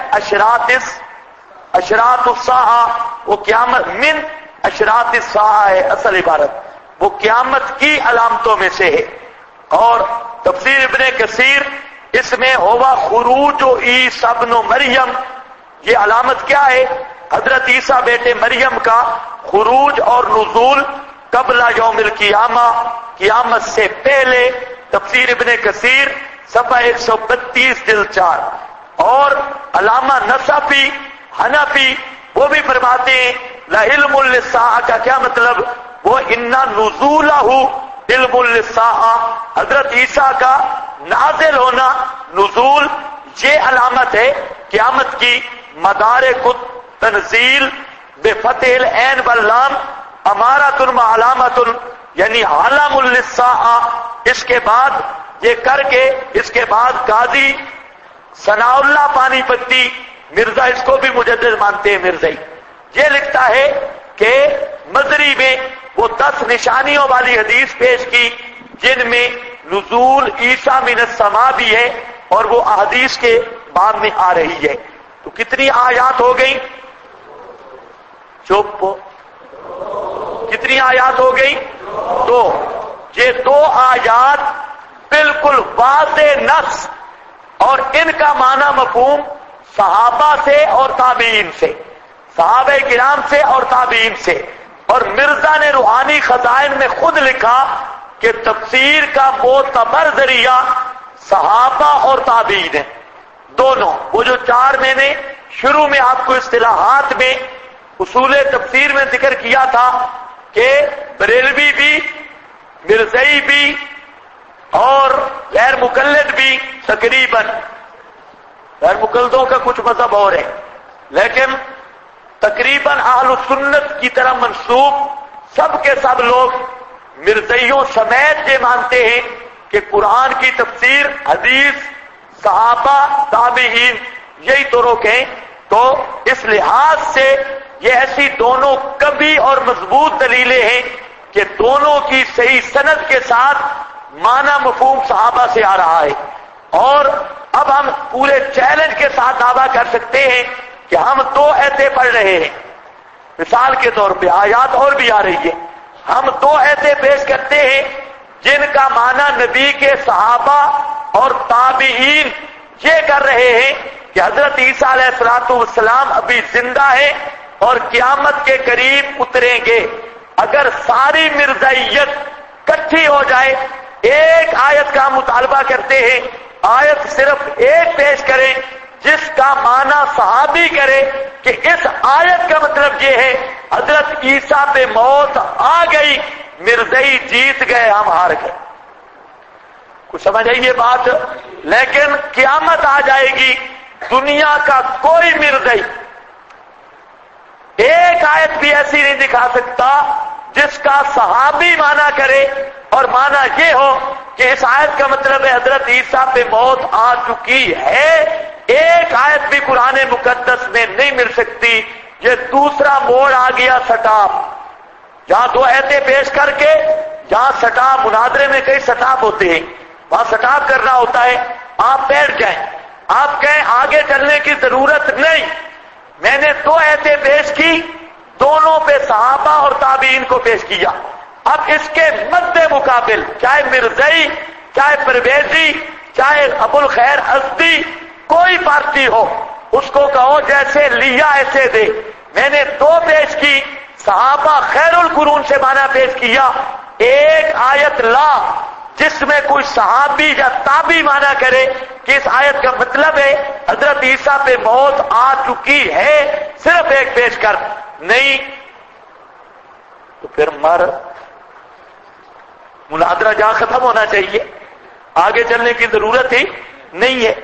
اشراط الساعہ، وہ قیامت من اشراط الساعہ ہے اصل عبارت، وہ قیامت کی علامتوں میں سے ہے. اور تفسیر ابن کثیر اس میں ہوا خروج عیسیٰ ابن مریم، یہ علامت کیا ہے؟ حضرت عیسیٰ بیٹے مریم کا خروج اور نزول قبل یوم القیامہ، قیامت سے پہلے. تفسیر ابن کثیر صفحہ 132 جلد 4. اور علامہ نصفی حنفی وہ بھی فرماتے ہیں لعلم للساعہ کا کیا مطلب؟ وہ انا نزولہ علم للساعہ، حضرت عیسیٰ کا نازل ہونا نزول یہ علامت ہے قیامت کی. مدارک التنزیل بفتح العین واللام امارۃ علامۃ یعنی علم للساعہ. اس کے بعد یہ کر کے اس کے بعد قاضی ثناء اللہ پانی پتی مرزا اس کو بھی مجدد مانتے ہیں مرزائی، یہ لکھتا ہے کہ مزری میں وہ 10 نشانیوں والی حدیث پیش کی جن میں نزول عیسیٰ من السماء بھی ہے اور وہ احادیث کے باب میں آ رہی ہے. تو کتنی آیات ہو گئی؟ چپ. کتنی آیات ہو گئی؟ 2. یہ 2 آیات بالکل واضح نص اور ان کا معنی مفہوم صحابہ سے اور تابعین سے، صحابہ کرام سے اور تابعین سے. اور مرزا نے روحانی خزائن میں خود لکھا کہ تفسیر کا معتبر ذریعہ صحابہ اور تابعین ہیں دونوں. وہ جو 4 میں نے شروع میں آپ کو اصطلاحات میں اصول تفسیر میں ذکر کیا تھا کہ بریلوی بھی، مرزئی بھی اور غیر مقلد بھی، تقریباً غیر مقلدوں کا کچھ مذہب اور ہے لیکن تقریباً اہل سنت کی طرح منسوب سب کے سب لوگ مرزائیوں سمیت یہ مانتے ہیں کہ قرآن کی تفسیر حدیث صحابہ تابعین یہی طرق ہیں. تو اس لحاظ سے یہ ایسی دونوں کبھی اور مضبوط دلیلیں ہیں کہ دونوں کی صحیح سند کے ساتھ معنی مفہوم صحابہ سے آ رہا ہے. اور اب ہم پورے چیلنج کے ساتھ دعویٰ کر سکتے ہیں کہ ہم 2 ایتے پڑھ رہے ہیں. مثال کے طور پہ آیات اور بھی آ رہی ہے، ہم 2 ایتے پیش کرتے ہیں جن کا معنی نبی کے صحابہ اور تابعین یہ کر رہے ہیں کہ حضرت عیسیٰ علیہ السلام ابھی زندہ ہے اور قیامت کے قریب اتریں گے. اگر ساری مرزائیت کٹھی ہو جائے، ایک آیت کا مطالبہ کرتے ہیں، آیت صرف ایک پیش کریں جس کا معنی صحابی کرے کہ اس آیت کا مطلب یہ ہے حضرت عیسیٰ پہ موت آ گئی، مرزائی جیت گئے، ہم ہار گئے. کچھ سمجھ آئی یہ بات؟ لیکن قیامت آ جائے گی، دنیا کا کوئی مرزائی ایک آیت بھی ایسی نہیں دکھا سکتا جس کا صحابی معنی کرے اور معنی یہ ہو کہ اس آیت کا مطلب ہے حضرت عیسیٰ پہ موت آ چکی ہے. ایک آیت بھی قرآن مقدس میں نہیں مل سکتی. یہ دوسرا موڑ آ گیا سٹاپ. جہاں 2 ایتیں پیش کر کے جہاں سٹاپ، مناظرے میں کئی سٹاپ ہوتے ہیں، وہاں سٹاپ کرنا ہوتا ہے. آپ بیٹھ جائیں، آپ کہیں آگے چلنے کی ضرورت نہیں. میں نے 2 ایتیں پیش کی، دونوں پہ صحابہ اور تابعین کو پیش کیا. اب اس کے مد مقابل چاہے مرزائی، چاہے پرویزی، چاہے ابو الخیر ازدی، کوئی پارٹی ہو، اس کو کہو جیسے لیا ایسے دے. میں نے 2 پیش کی، صحابہ خیر القرون سے معنی پیش کیا. ایک آیت لا جس میں کوئی صحابی یا تابعی مانا کرے کہ اس آیت کا مطلب ہے حضرت عیسیٰ پہ موت آ چکی ہے، صرف ایک پیش کر، نہیں تو پھر مناظرہ جہاں ختم ہونا چاہیے، آگے چلنے کی ضرورت ہی نہیں ہے۔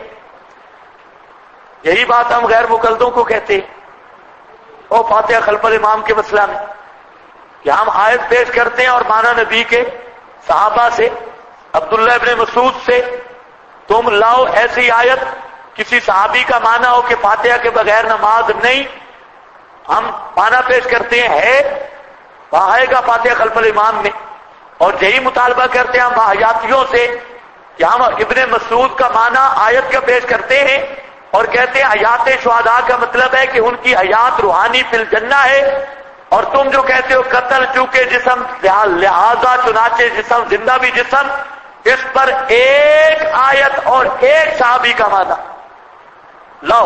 یہی بات ہم غیر مقلدوں کو کہتے ہیں، اور فاتحہ خلف الامام کے مسئلہ میں کہ ہم آیت پیش کرتے ہیں اور مانا نبی کے صحابہ سے، عبداللہ ابن مسعود سے، تم لاؤ ایسی آیت کسی صحابی کا مانا ہو کہ فاتحہ کے بغیر نماز نہیں، ہم مانا پیش کرتے ہیں ہے وہاں آئے گا فاتحہ خلف الامام میں، اور یہی مطالبہ کرتے ہیں ہم حیاتیوں سے کہ ہم ابن مسعود کا مانا آیت کا پیش کرتے ہیں اور کہتے ہیں حیات شہداء کا مطلب ہے کہ ان کی حیات روحانی فی الجنہ ہے، اور تم جو کہتے ہو قتل چونکہ جسم لہذا چنانچہ جسم زندہ بھی جسم، اس پر ایک آیت اور ایک صحابی کا مانا لاؤ،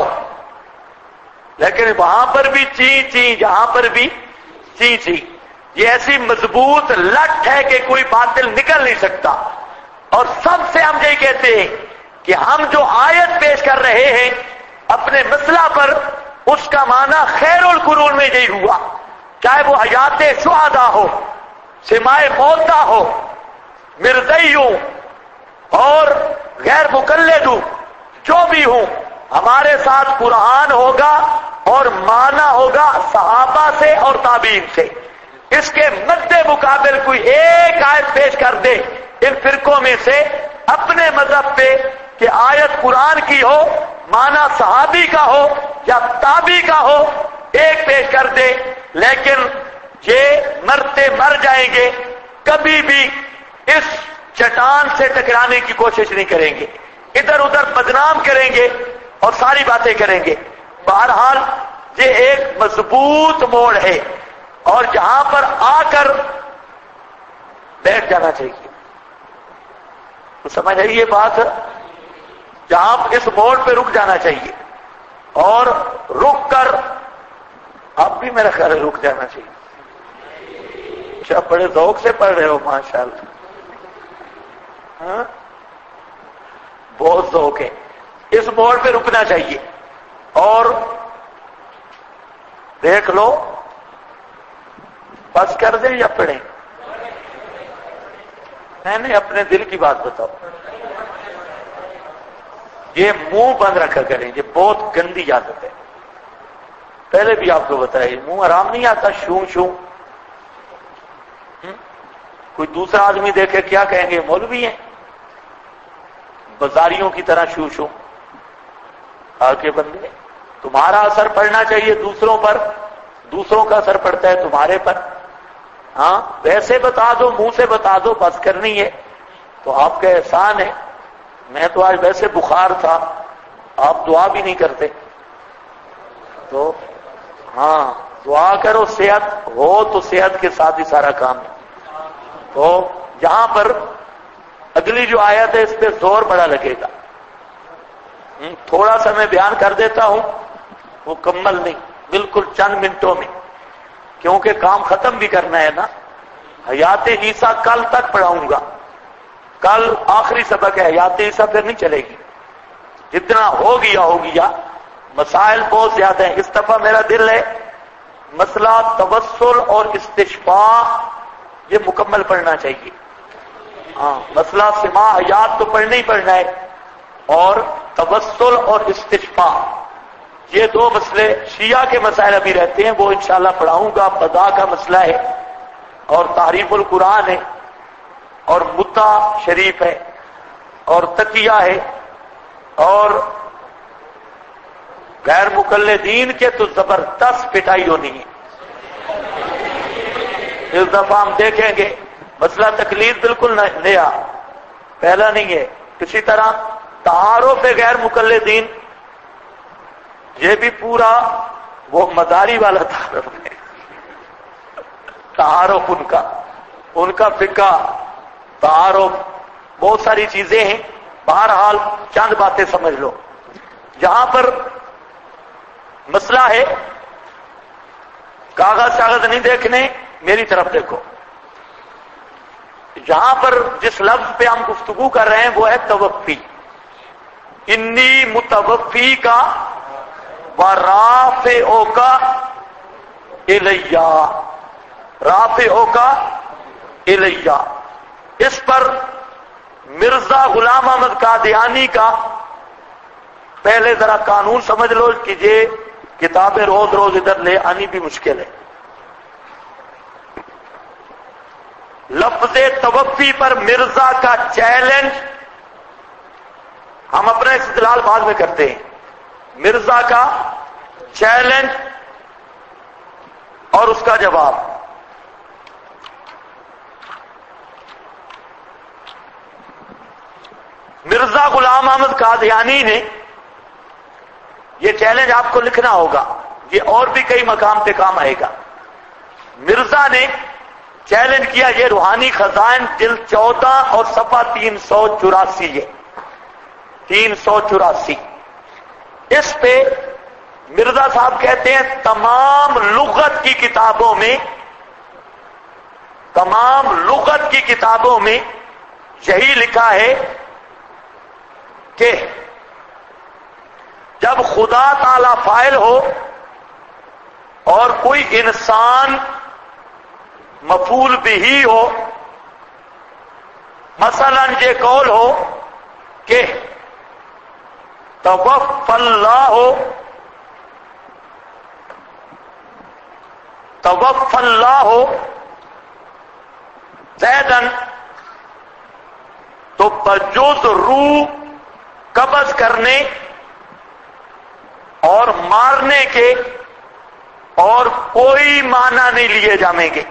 لیکن وہاں پر بھی چی جہاں پر بھی چی، یہ ایسی مضبوط لٹ ہے کہ کوئی باطل نکل نہیں سکتا۔ اور سب سے ہم یہی کہتے ہیں کہ ہم جو آیت پیش کر رہے ہیں اپنے مسئلہ پر، اس کا معنی خیر القرون میں یہی ہوا، چاہے وہ حیات شہداء ہو، سماع موتیٰ ہو، مرزئی ہوں اور غیر مقلد ہوں، جو بھی ہوں، ہمارے ساتھ قرآن ہوگا اور معنی ہوگا صحابہ سے اور تابعین سے۔ اس کے مد مقابل کوئی ایک آیت پیش کر دے ان فرقوں میں سے اپنے مذہب پہ کہ آیت قرآن کی ہو، معنی صحابی کا ہو یا تابعی کا ہو، ایک پیش کر دے، لیکن یہ مرتے مر جائیں گے، کبھی بھی اس چٹان سے ٹکرانے کی کوشش نہیں کریں گے، ادھر ادھر بدنام کریں گے اور ساری باتیں کریں گے۔ بہرحال یہ ایک مضبوط موڑ ہے اور جہاں پر آ کر بیٹھ جانا چاہیے، تو سمجھ آئیے بات، جہاں اس موڑ پہ رک جانا چاہیے اور رک کر اب بھی میرا خیال ہے رک جانا چاہیے۔ اچھا، بڑے ذوق سے پڑھ رہے ہو ماشاءاللہ، ہاں بہت ذوق ہے، اس موڑ پہ رکنا چاہیے اور دیکھ لو بس کر دیں یا پڑھیں، میں نے اپنے دل کی بات بتاؤ، یہ منہ بند رکھا کریں، یہ بہت گندی عادت ہے، پہلے بھی آپ کو بتایا، منہ آرام نہیں آتا، شوں شوں، کوئی دوسرا آدمی دیکھے کیا کہیں گے، مولوی ہیں، بازاریوں کی طرح شوں شوں، آگے بندے، تمہارا اثر پڑنا چاہیے دوسروں پر، دوسروں کا اثر پڑتا ہے تمہارے پر، ہاں ویسے بتا دو، منہ سے بتا دو، بس کرنی ہے تو آپ کا احسان ہے۔ میں تو آج ویسے بخار تھا، آپ دعا بھی نہیں کرتے، تو ہاں دعا کرو، صحت ہو تو صحت کے ساتھ ہی سارا کام ہے۔ تو یہاں پر اگلی جو آیت ہے اس پہ زور بڑا لگے گا، تھوڑا سا میں بیان کر دیتا ہوں، مکمل نہیں، بالکل چند منٹوں میں، کیونکہ کام ختم بھی کرنا ہے نا۔ حیات عیسیٰ کل تک پڑھاؤں گا، کل آخری سبق ہے، حیات عیسیٰ پھر نہیں چلے گی، جتنا ہو گیا، مسائل بہت زیادہ ہیں۔ اس دفعہ میرا دل ہے مسئلہ توسل اور استشفاء یہ مکمل پڑھنا چاہیے، ہاں مسئلہ سماع حیات تو پڑھنا ہی پڑھنا ہے، اور توسل اور استشفاء یہ دو مسئلے، شیعہ کے مسائل ابھی رہتے ہیں، وہ انشاءاللہ پڑھاؤں گا۔ قضاء کا مسئلہ ہے اور تعریف القرآن ہے اور متا شریف ہے اور تقیہ ہے، اور غیر مقلدین کے تو زبردست پٹائی ہونی ہے۔ اس دفعہ ہم دیکھیں گے مسئلہ تقلید بالکل نیا، پہلا نہیں ہے۔ اسی طرح تعارف غیر مقلدین، یہ بھی پورا وہ مداری والا تعارف ہے، تعارف ان کا فقہ، تعارف، بہت ساری چیزیں ہیں۔ بہرحال چند باتیں سمجھ لو، جہاں پر مسئلہ ہے، کاغذ نہیں دیکھنے، میری طرف دیکھو، یہاں پر جس لفظ پہ ہم گفتگو کر رہے ہیں وہ ہے توفی. انی متوفی کا ورافعو کا الیہ، رافعو کا الیہ. اس پر مرزا غلام احمد قادیانی کا پہلے ذرا قانون سمجھ لو کہ یہ کتابیں روز روز ادھر لے آنی بھی مشکل ہے. لفظ توفی پر مرزا کا چیلنج، ہم اپنا استدلال بعد میں کرتے ہیں. مرزا کا چیلنج اور اس کا جواب. مرزا غلام احمد قادیانی نے یہ چیلنج آپ کو لکھنا ہوگا، یہ اور بھی کئی مقام پہ کام آئے گا. مرزا نے چیلنج کیا، یہ روحانی خزائن جلد 14 اور صفحہ 384 ہے، 384. اس پہ مرزا صاحب کہتے ہیں تمام لغت کی کتابوں میں، تمام لغت کی کتابوں میں یہی لکھا ہے کہ جب خدا تعالی فاعل ہو اور کوئی انسان مفعول بھی ہو، مثلا یہ قول ہو کہ توفى الله زیداً، تو بجز روح قبض کرنے اور مارنے کے اور کوئی معنی نہیں لیے جائیں گے.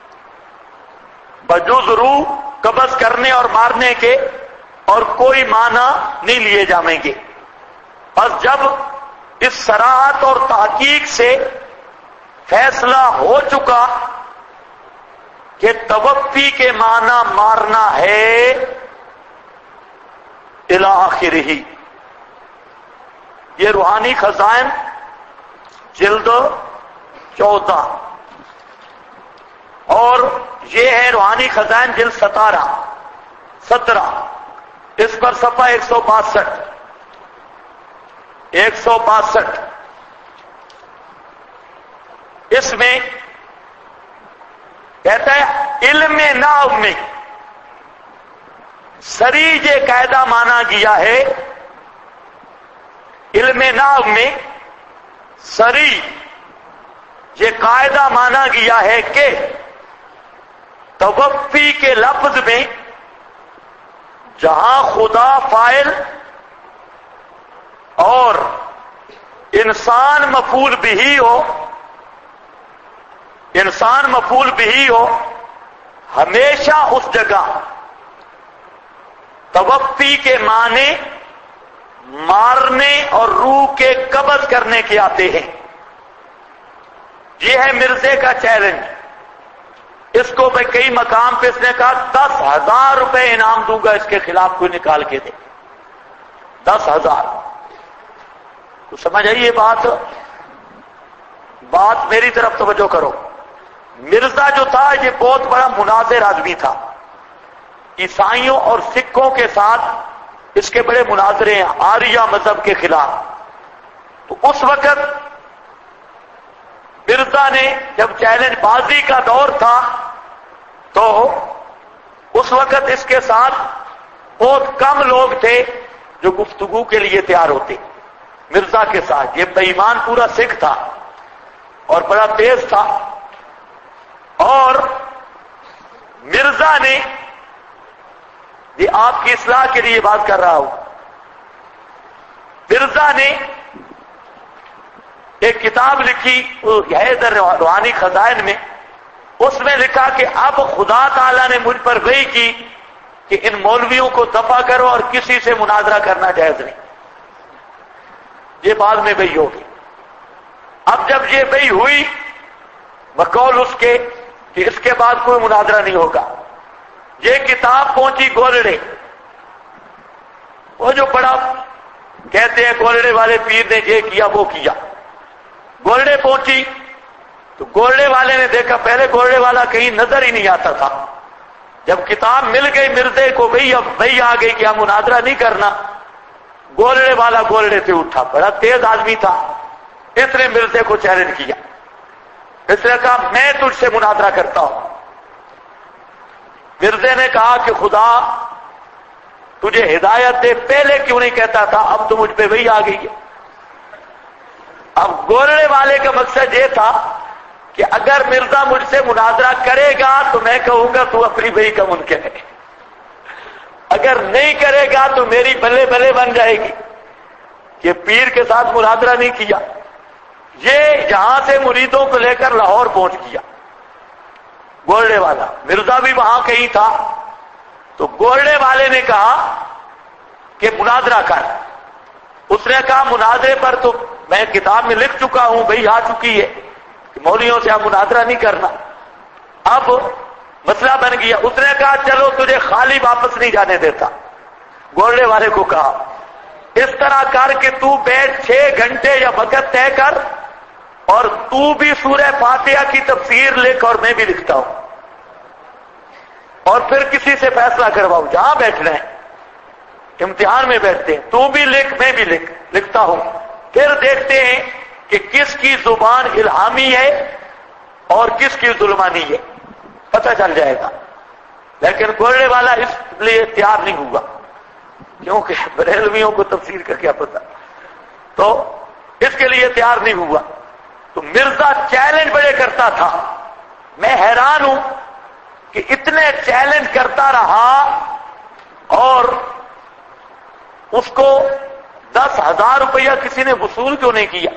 بجز روح قبض کرنے اور مارنے کے اور کوئی معنی نہیں لیے جائیں گے. بس جب اس صراحت اور تحقیق سے فیصلہ ہو چکا کہ توفی کے معنی مارنا ہے الی آخرہ. یہ روحانی خزائن جلد 14 اور یہ ہے روحانی خزائن جلد 17. اس پر صفحہ 162. اس میں کہتا ہے علم نحو میں سری یہ قاعدہ مانا گیا ہے، علم نحو میں سری یہ قاعدہ مانا گیا ہے کہ توفی کے لفظ میں جہاں خدا فاعل اور انسان مفعول بھی ہو، انسان مفعول بھی ہو، ہمیشہ اس جگہ توفی کے معنی مارنے اور روح کے قبض کرنے کے آتے ہیں. یہ ہے مرزے کا چیلنج. اس کو میں کئی مقام پہ اس نے کہا 10,000 روپے انعام دوں گا اس کے خلاف کوئی نکال کے دے. 10,000. تو سمجھ آئیے بات میری طرف توجہ کرو. مرزا جو تھا یہ بہت بڑا مناظر آدمی تھا. عیسائیوں اور سکھوں کے ساتھ اس کے بڑے مناظرے ہیں آریہ مذہب کے خلاف. تو اس وقت مرزا نے جب چیلنج بازی کا دور تھا تو اس وقت اس کے ساتھ بہت کم لوگ تھے جو گفتگو کے لیے تیار ہوتے مرزا کے ساتھ. یہ بے ایمان پورا سکھ تھا اور بڑا تیز تھا. اور مرزا نے، یہ آپ کی اصلاح کے لیے بات کر رہا ہوں، مرزا نے ایک کتاب لکھی ہے ادھر روحانی خزائن میں. اس میں لکھا کہ اب خدا تعالیٰ نے مجھ پر وحی کی کہ ان مولویوں کو دفع کرو اور کسی سے مناظرہ کرنا جائز نہیں. یہ بعد میں وحی ہوگی. اب جب یہ وحی ہوئی بقول اس کے کہ اس کے بعد کوئی مناظرہ نہیں ہوگا، یہ کتاب پہنچی گولڑے. وہ جو بڑا کہتے ہیں گولڑے والے پیر نے یہ کیا وہ کیا. گولڑے پہنچی تو گولڑے والے نے دیکھا، پہلے گولڑے والا کہیں نظر ہی نہیں آتا تھا. جب کتاب مل گئی مرزے کو، اب بھئی آ گئی کہ ہم مناظرہ نہیں کرنا، گولڑے والا گولڑے سے اٹھا، بڑا تیز آدمی تھا، اس نے مرزے کو چیلنج کیا، اس نے کہا میں تجھ سے مناظرہ کرتا ہوں۔ مرزے نے کہا کہ خدا تجھے ہدایت دے، پہلے کیوں نہیں کہتا تھا، اب تو مجھ پہ وہی آ گئی ہے۔ اب گولڑے والے کا مقصد یہ تھا کہ اگر مرزا مجھ سے مناظرہ کرے گا تو میں کہوں گا تو اپنی بھائی کا منکر ہے، اگر نہیں کرے گا تو میری بلے بلے بن جائے گی کہ پیر کے ساتھ مناظرہ نہیں کیا۔ یہ یہاں سے مریدوں کو لے کر لاہور پہنچ گیا گولڑے والا، مرزا بھی وہاں کہیں تھا، تو گولڑے والے نے کہا کہ مناظرہ کر۔ اس نے کہا مناظرے پر تو میں کتاب میں لکھ چکا ہوں، بھئی آ چکی ہے کہ مولویوں سے اب مناظرہ نہیں کرنا، اب مسئلہ بن گیا۔ اس نے کہا چلو تجھے خالی واپس نہیں جانے دیتا۔ گولڑے والے کو کہا اس طرح کر کہ تو بیٹھ 6 گھنٹے یا وقت طے کر، اور تو بھی سورہ فاتحہ کی تفسیر لکھ اور میں بھی لکھتا ہوں، اور پھر کسی سے فیصلہ کرواؤ، جہاں بیٹھنا ہے امتحان میں بیٹھتے ہیں، تو بھی لکھ میں بھی لکھتا ہوں، پھر دیکھتے ہیں کہ کس کی زبان الہامی ہے اور کس کی ظلمانی ہے، پتہ چل جائے گا۔ لیکن گولڑے والا اس لیے تیار نہیں ہوا، کیونکہ بریلویوں کو تفسیر کا کیا پتہ، تو اس کے لیے تیار نہیں ہوا۔ تو مرزا چیلنج بڑے کرتا تھا، میں حیران ہوں کہ اتنے چیلنج کرتا رہا اور اس کو 10,000 روپیہ کسی نے وصول کیوں نہیں کیا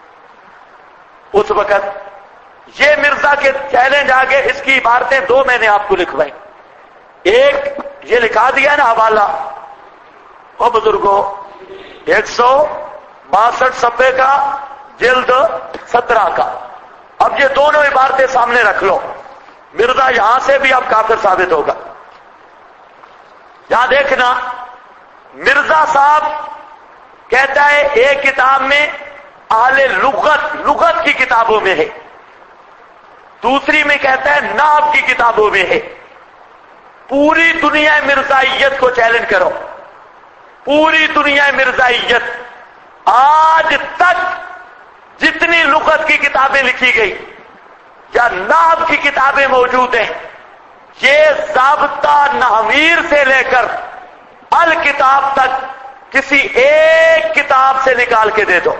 اس وقت۔ یہ مرزا کے چیلنج آگے، اس کی عبارتیں 2 میں نے آپ کو لکھوائی، ایک یہ لکھا دیا نا حوالہ، او بزرگوں 162 صفحے کا، جلد 17 کا۔ اب یہ دونوں عبارتیں سامنے رکھ لو، مرزا یہاں سے بھی اب کافر ثابت ہوگا۔ یہاں دیکھنا، مرزا صاحب کہتا ہے ایک کتاب میں اہل لغت کی کتابوں میں ہے، دوسری میں کہتا ہے نحو کی کتابوں میں ہے۔ پوری دنیا مرزائیت کو چیلنج کرو، پوری دنیا مرزائیت، آج تک جتنی لغت کی کتابیں لکھی گئی یا نحو کی کتابیں موجود ہیں، یہ ضابطہ نحویر سے لے کر الکتاب تک کسی ایک کتاب سے نکال کے دے دو۔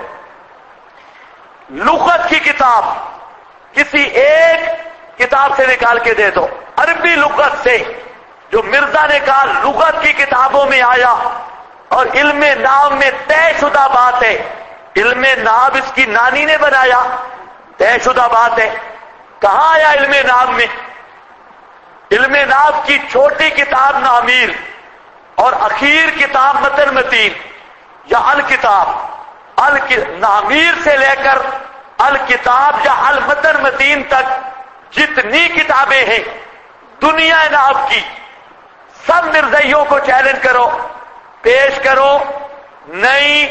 لغت کی کتاب کسی ایک کتاب سے نکال کے دے دو، عربی لغت سے، جو مرزا نے کہا لغت کی کتابوں میں آیا، اور علم نحو میں طے شدہ بات ہے، علم نحو اس کی نانی نے بنایا، طے شدہ بات ہے۔ کہاں آیا علم نحو میں؟ علم نحو کی چھوٹی کتاب نامیر اور اخیر کتاب متن متین یا الکتاب، نامیر سے لے کر الکتاب یا المتن متین تک جتنی کتابیں ہیں دنیا نحو کی، سب مرزائیوں کو چیلنج کرو، پیش کرو، نہیں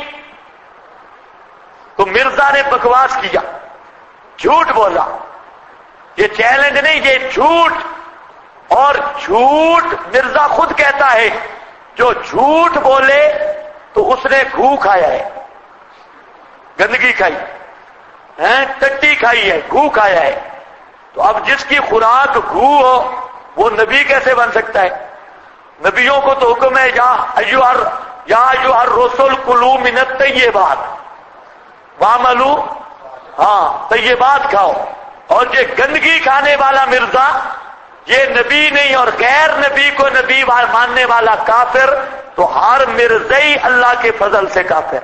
تو مرزا نے بکواس کیا، جھوٹ بولا۔ یہ چیلنج نہیں، یہ جھوٹ، اور جھوٹ مرزا خود کہتا ہے جو جھوٹ بولے تو اس نے گھو کھایا ہے، گندگی کھائی ہے، ٹٹی کھائی ہے، گھو کھایا ہے۔ تو اب جس کی خوراک گھو ہو وہ نبی کیسے بن سکتا ہے؟ نبیوں کو تو حکم ہے یا ایھا الرسل کلوا من الطیبات وعملوا، طیبات کھاؤ۔ اور یہ گندگی کھانے والا مرزا، یہ نبی نہیں اور غیر نبی کو نبی ماننے والا کافر، تو ہر مرزئی اللہ کے فضل سے کافر۔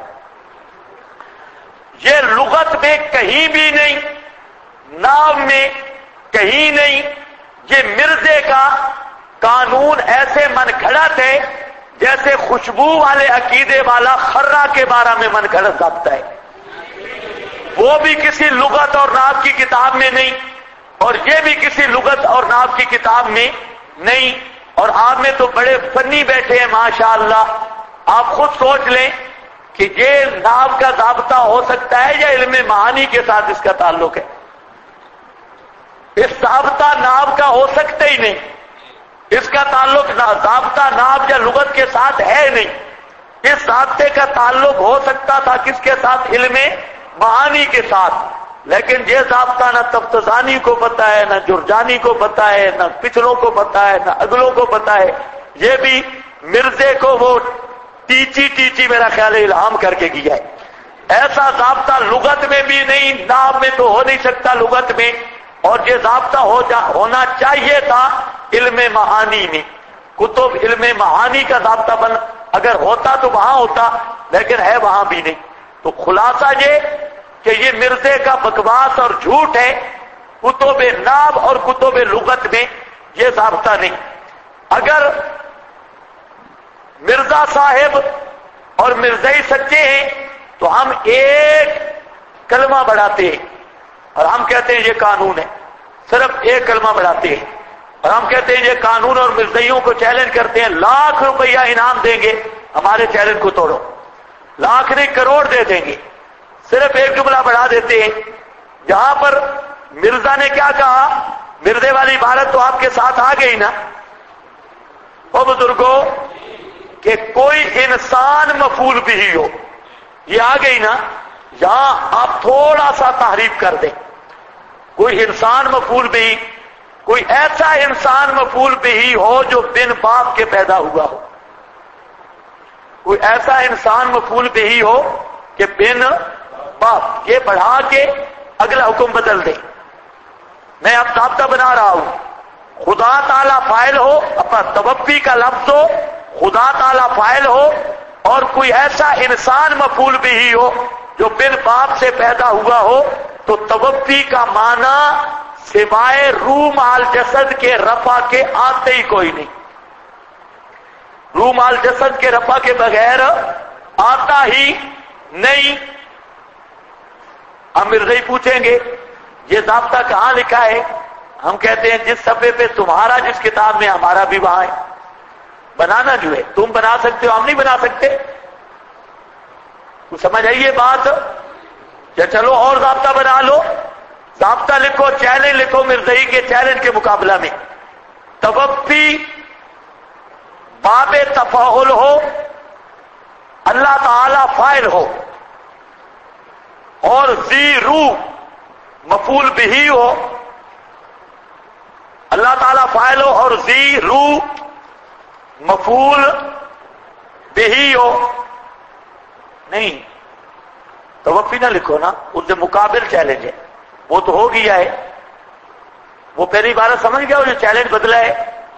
یہ لغت میں کہیں بھی نہیں، نحو میں کہیں نہیں، یہ مرزے کا قانون ایسے من گھڑت ہے جیسے خوشبو والے عقیدے والا خرہ کے بارے میں من گھڑت ضابطہ ہے، وہ بھی کسی لغت اور نحو کی کتاب میں نہیں، اور یہ بھی کسی لغت اور نحو کی کتاب میں نہیں۔ اور آپ میں تو بڑے فنی بیٹھے ہیں ماشاءاللہ، آپ خود سوچ لیں کہ یہ نحو کا ضابطہ ہو سکتا ہے یا علم معانی کے ساتھ اس کا تعلق ہے؟ اس ضابطہ نحو کا ہو سکتا ہی نہیں، اس کا تعلق ضابطہ ناب یا لغت کے ساتھ ہے نہیں. اس ضابطے کا تعلق ہو سکتا تھا کس کے ساتھ؟ علم معانی کے ساتھ. لیکن یہ ضابطہ نہ تفتزانی کو پتا ہے، نہ جرجانی کو پتا ہے، نہ پچھلوں کو پتا ہے، نہ اگلوں کو پتا ہے. یہ بھی مرزے کو وہ ٹیچی میرا خیال ہے الہام کر کے کیا ہے. ایسا ضابطہ لغت میں بھی نہیں، نام میں تو ہو نہیں سکتا لغت میں. اور یہ ضابطہ ہونا چاہیے تھا علم معانی میں. کتب علم معانی کا ضابطہ اگر ہوتا تو وہاں ہوتا، لیکن ہے وہاں بھی نہیں. تو خلاصہ یہ کہ یہ مرزے کا بکواس اور جھوٹ ہے. کتب ناب اور کتب لغت میں یہ ضابطہ نہیں. اگر مرزا صاحب اور مرزائی سچے ہیں تو ہم ایک کلمہ بڑھاتے ہیں اور ہم کہتے ہیں یہ قانون ہے. صرف ایک کلمہ بڑھاتے ہیں اور ہم کہتے ہیں یہ قانون، اور مرزائیوں کو چیلنج کرتے ہیں لاکھ روپیہ انعام دیں گے ہمارے چیلنج کو توڑو. لاکھ نہیں کروڑ دے دیں گے. صرف ایک جملہ بڑھا دیتے ہیں. جہاں پر مرزا نے کیا کہا، مرزے والی عبارت تو آپ کے ساتھ آ گئی نا او بزرگوں، کہ کوئی انسان مفعول بھی ہو، یہ آ گئی نا. یہاں آپ تھوڑا سا تحریف کر دیں. کوئی انسان مفعول بھی، کوئی ایسا انسان مفعول بھی ہو جو بن باپ کے پیدا ہوا ہو. کوئی ایسا انسان مفعول بھی ہو کہ بن باپ. یہ بڑھا کے اگلا حکم بدل دیں. میں اب ضابطہ بنا رہا ہوں. خدا تعالی فاعل ہو، اپنا توفی کا لفظ ہو، خدا تعالی فاعل ہو، اور کوئی ایسا انسان مفعول بھی ہو جو بن باپ سے پیدا ہوا ہو، تو توفی کا معنی سوائے روح مال جسد کے رفع کے آتے ہی کوئی نہیں. روح مال جسد کے رفع کے بغیر آتا ہی نہیں. ہم مرزائی پوچھیں گے یہ ضابطہ کہاں لکھا ہے؟ ہم کہتے ہیں جس صفحے پہ تمہارا جس کتاب میں ہمارا بھی وہاں ہے. بنانا جو ہے تم بنا سکتے ہو، ہم نہیں بنا سکتے. تو سمجھ آئیے بات؟ یا چلو اور ضابطہ بنا لو. ضابطہ لکھو، چیلنج لکھو مرزائی کے چیلنج کے مقابلہ میں. توفی باب تفاعل ہو، اللہ تعالی فاعل ہو، اور ذی روح مفعول بھی ہو. اللہ تعالی فاعل ہو اور ذی روح مفعول بھی ہو. نہیں، توفی نہ لکھو نا، اس سے مقابل چیلنج ہے. وہ تو ہو گیا ہے. وہ پہلی بار سمجھ گیا وہ جو چیلنج بدلا ہے.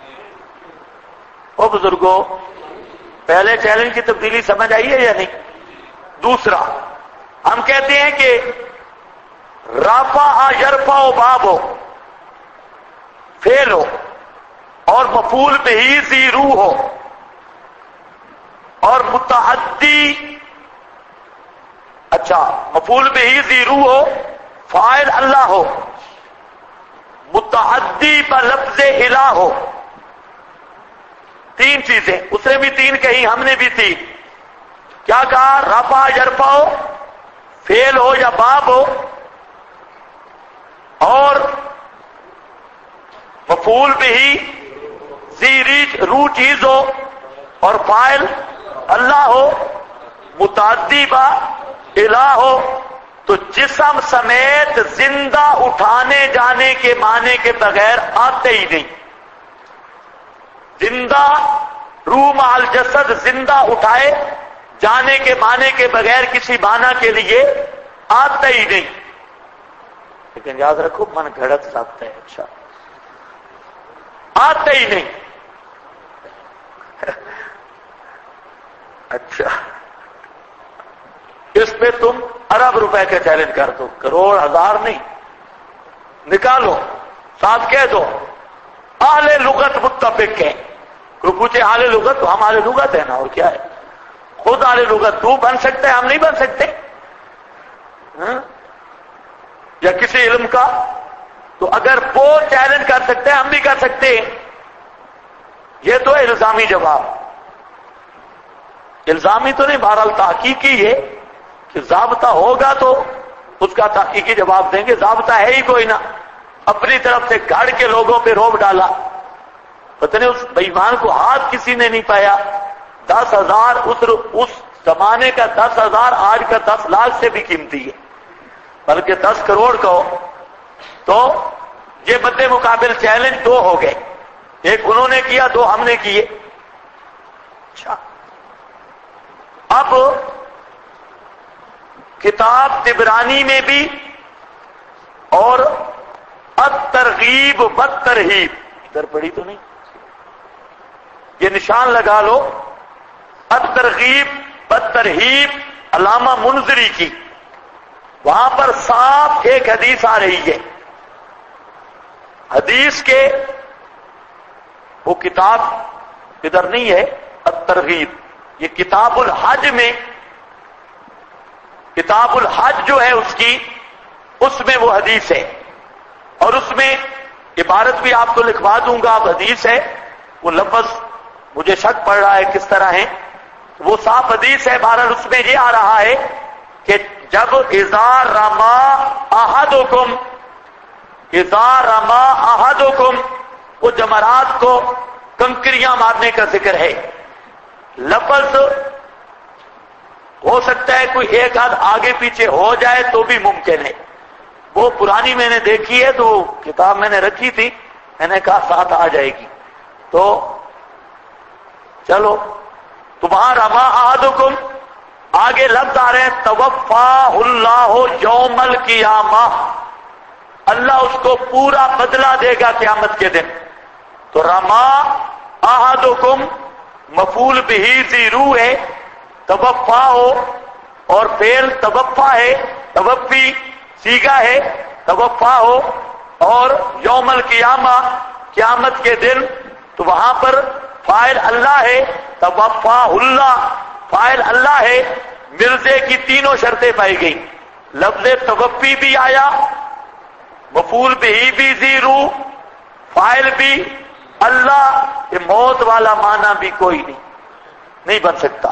او بزرگوں، پہلے چیلنج کی تبدیلی سمجھ آئی ہے یا نہیں؟ دوسرا، ہم کہتے ہیں کہ رافع یرفع باب ہو، فعل ہو، اور مفعول بھی ذی روح ہو، اور متعدی، اچھا مفعول بھی ذی روح ہو، فاعل اللہ ہو، متعدی پر لفظ الہ ہو. تین چیزیں، اس نے بھی تین کہی، ہم نے بھی تین. کیا کہا؟ رفع یرفع ہو، فعل ہو یا باب ہو، اور مفعول بھی ذی روح چیز ہو، اور فاعل اللہ ہو، متعدی با الہ ہو. تو جسم سمیت زندہ اٹھانے جانے کے معنی کے بغیر آتے ہی نہیں. زندہ روح مال جسد زندہ اٹھائے جانے کے معنی کے بغیر کسی معنی کے لیے آتے ہی نہیں. لیکن یاد رکھو من گھڑت ضابطہ ہے. اچھا آتے ہی نہیں. اچھا اس پہ تم ارب روپے کا چیلنج کر دو، کروڑ ہزار نہیں، نکالو. ساتھ کہہ دو اہل لغت متفق ہیں. کوئی پوچھے اہل لغت، تو ہم اہل لغت ہیں نا، اور کیا ہے. خود اہل لغت تو بن سکتے، ہم نہیں بن سکتے. یا کسی علم کا، تو اگر وہ چیلنج کر سکتے ہیں ہم بھی کر سکتے ہیں. یہ تو ہے الزامی جواب. الزامی تو نہیں، بہرحال تحقیقی ہے کہ ضابطہ ہوگا تو اس کا تحقیقی جواب دیں گے. ضابطہ ہے ہی کوئی نہ، اپنی طرف سے گھڑ کے لوگوں پہ روب ڈالا. پتہ نہیں اس بےایمان کو ہاتھ کسی نے نہیں پایا. 10,000 اس زمانے کا 10,000 آج کا 10 لاکھ سے بھی قیمتی ہے، بلکہ 10 کروڑ کا ہو. تو یہ مد مقابل چیلنج 2 ہو گئے، ایک انہوں نے کیا، 2 ہم نے کیے. اچھا، اب کتاب طبرانی میں بھی اور الترغیب والترہیب، ادھر پڑھی تو نہیں، یہ نشان لگا لو، الترغیب والترہیب علامہ منذری کی، وہاں پر صاف ایک حدیث آ رہی ہے. حدیث کے وہ کتاب ادھر نہیں ہے الترغیب، یہ کتاب الحج میں، کتاب الحج جو ہے اس میں وہ حدیث ہے، اور اس میں عبارت بھی آپ کو لکھوا دوں گا. اب حدیث ہے، وہ لفظ مجھے شک پڑ رہا ہے کس طرح ہے، وہ صاف حدیث ہے. بہرحال اس میں یہ آ رہا ہے کہ جب اذا رما احدکم، اذا رما احدکم، وہ جمرات کو کنکریاں مارنے کا ذکر ہے. لفظ ہو سکتا ہے کوئی ایک آدھ آگے پیچھے ہو جائے تو بھی ممکن ہے. وہ پرانی میں نے دیکھی ہے، تو کتاب میں نے رکھی تھی، میں نے کہا ساتھ آ جائے گی، تو چلو. تو وہاں رما احدکم آگے لفظ آ رہے ہیں توفاہ اللہ یوم القیامہ، اللہ اس کو پورا بدلہ دے گا قیامت کے دن. تو رما احدکم مفعول بہ ذی روح ہے، توفا ہو، اور فعل توفا ہے، توفی صیغہ ہے، توفا ہو، اور یوم القیامہ قیامت کے دن، تو وہاں پر فاعل اللہ ہے، توفا اللہ فاعل اللہ ہے. مرزے کی تینوں شرطیں پائی گئی، لفظ توفی بھی آیا، مفعول بہ بھی ذی روح، فاعل بھی اللہ. یہ موت والا معنی بھی کوئی نہیں بن سکتا.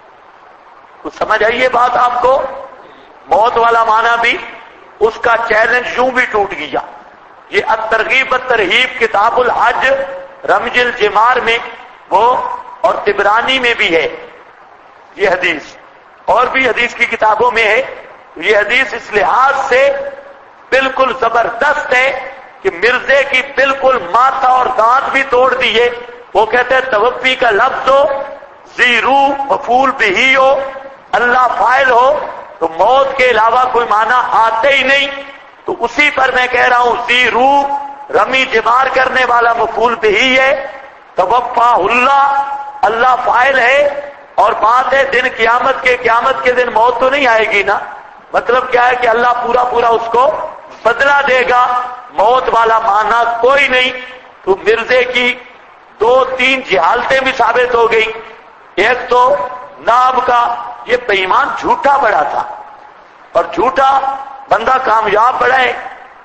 کچھ سمجھ آئیے بات آپ کو؟ موت والا معنی بھی اس کا چیلنج یوں بھی ٹوٹ گیا. یہ الترغیب والترہیب کتاب الحج رمج الجمار میں وہ، اور طبرانی میں بھی ہے یہ حدیث، اور بھی حدیث کی کتابوں میں ہے. یہ حدیث اس لحاظ سے بالکل زبردست ہے کہ مرزے کی بالکل ماتھا اور دانت بھی توڑ دیے. وہ کہتے ہیں توفی کا لفظ ہو، ذی روح مفعول بہ ہو، اللہ فاعل ہو، تو موت کے علاوہ کوئی معنی آتے ہی نہیں. تو اسی پر میں کہہ رہا ہوں ذی روح رمی جمار کرنے والا مفعول بہ ہے، توفا اللہ اللہ فاعل ہے. اور بات ہے دن قیامت کے دن موت تو نہیں آئے گی نا. مطلب کیا ہے کہ اللہ پورا اس کو بدلہ دے گا، موت والا معنی کوئی نہیں. تو مرزے کی 2-3 جہالتیں بھی ثابت ہو گئی. ایک تو ناب کا یہ بے ایمان جھوٹا بڑا تھا، اور جھوٹا بندہ کامیاب بڑا ہے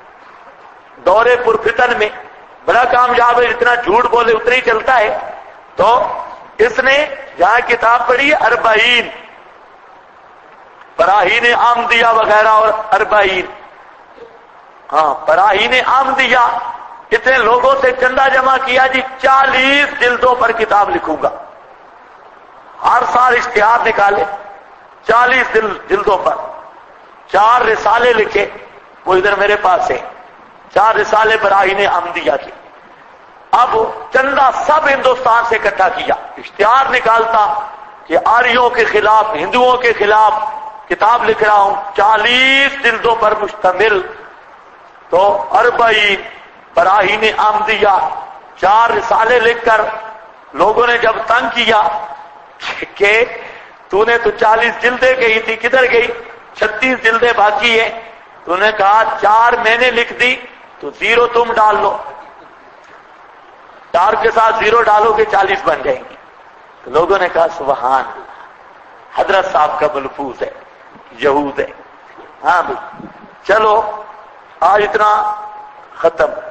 دورے پرفتن میں، بڑا کامیاب ہے، جتنا جھوٹ بولے اتنا ہی چلتا ہے. تو اس نے جہاں کتاب پڑھی 40 براہین آمدیہ وغیرہ، اور 40 براہین آمدیہ، اتنے لوگوں سے چندہ جمع کیا جی 40 جلدوں پر کتاب لکھوں گا. ہر سال اشتہار نکالے 40 جلدوں پر، 4 رسالے لکھے، وہ ادھر میرے پاس ہے، 4 رسالے براہین آمدیہ کے. اب چندہ سب ہندوستان سے اکٹھا کیا، اشتہار نکالتا کہ آریوں کے خلاف، ہندوؤں کے خلاف کتاب لکھ رہا ہوں 40 جلدوں پر مشتمل. تو 40 براہین آمدیہ 4 رسالے لکھ کر لوگوں نے جب تنگ کیا کہ تو نے تو 40 جلدیں گئی تھی، کدھر گئی؟ 36 جلدیں باقی ہیں. تو نے کہا 4 میں نے لکھ دی تو 0 تم ڈال لو، 4 کے ساتھ 0 ڈالو گے 40 بن جائیں گی. تو لوگوں نے کہا سبحان اللہ، حضرت صاحب کا ملفوظ ہے، یہود ہے. ہاں بھائی چلو آج اتنا ختم.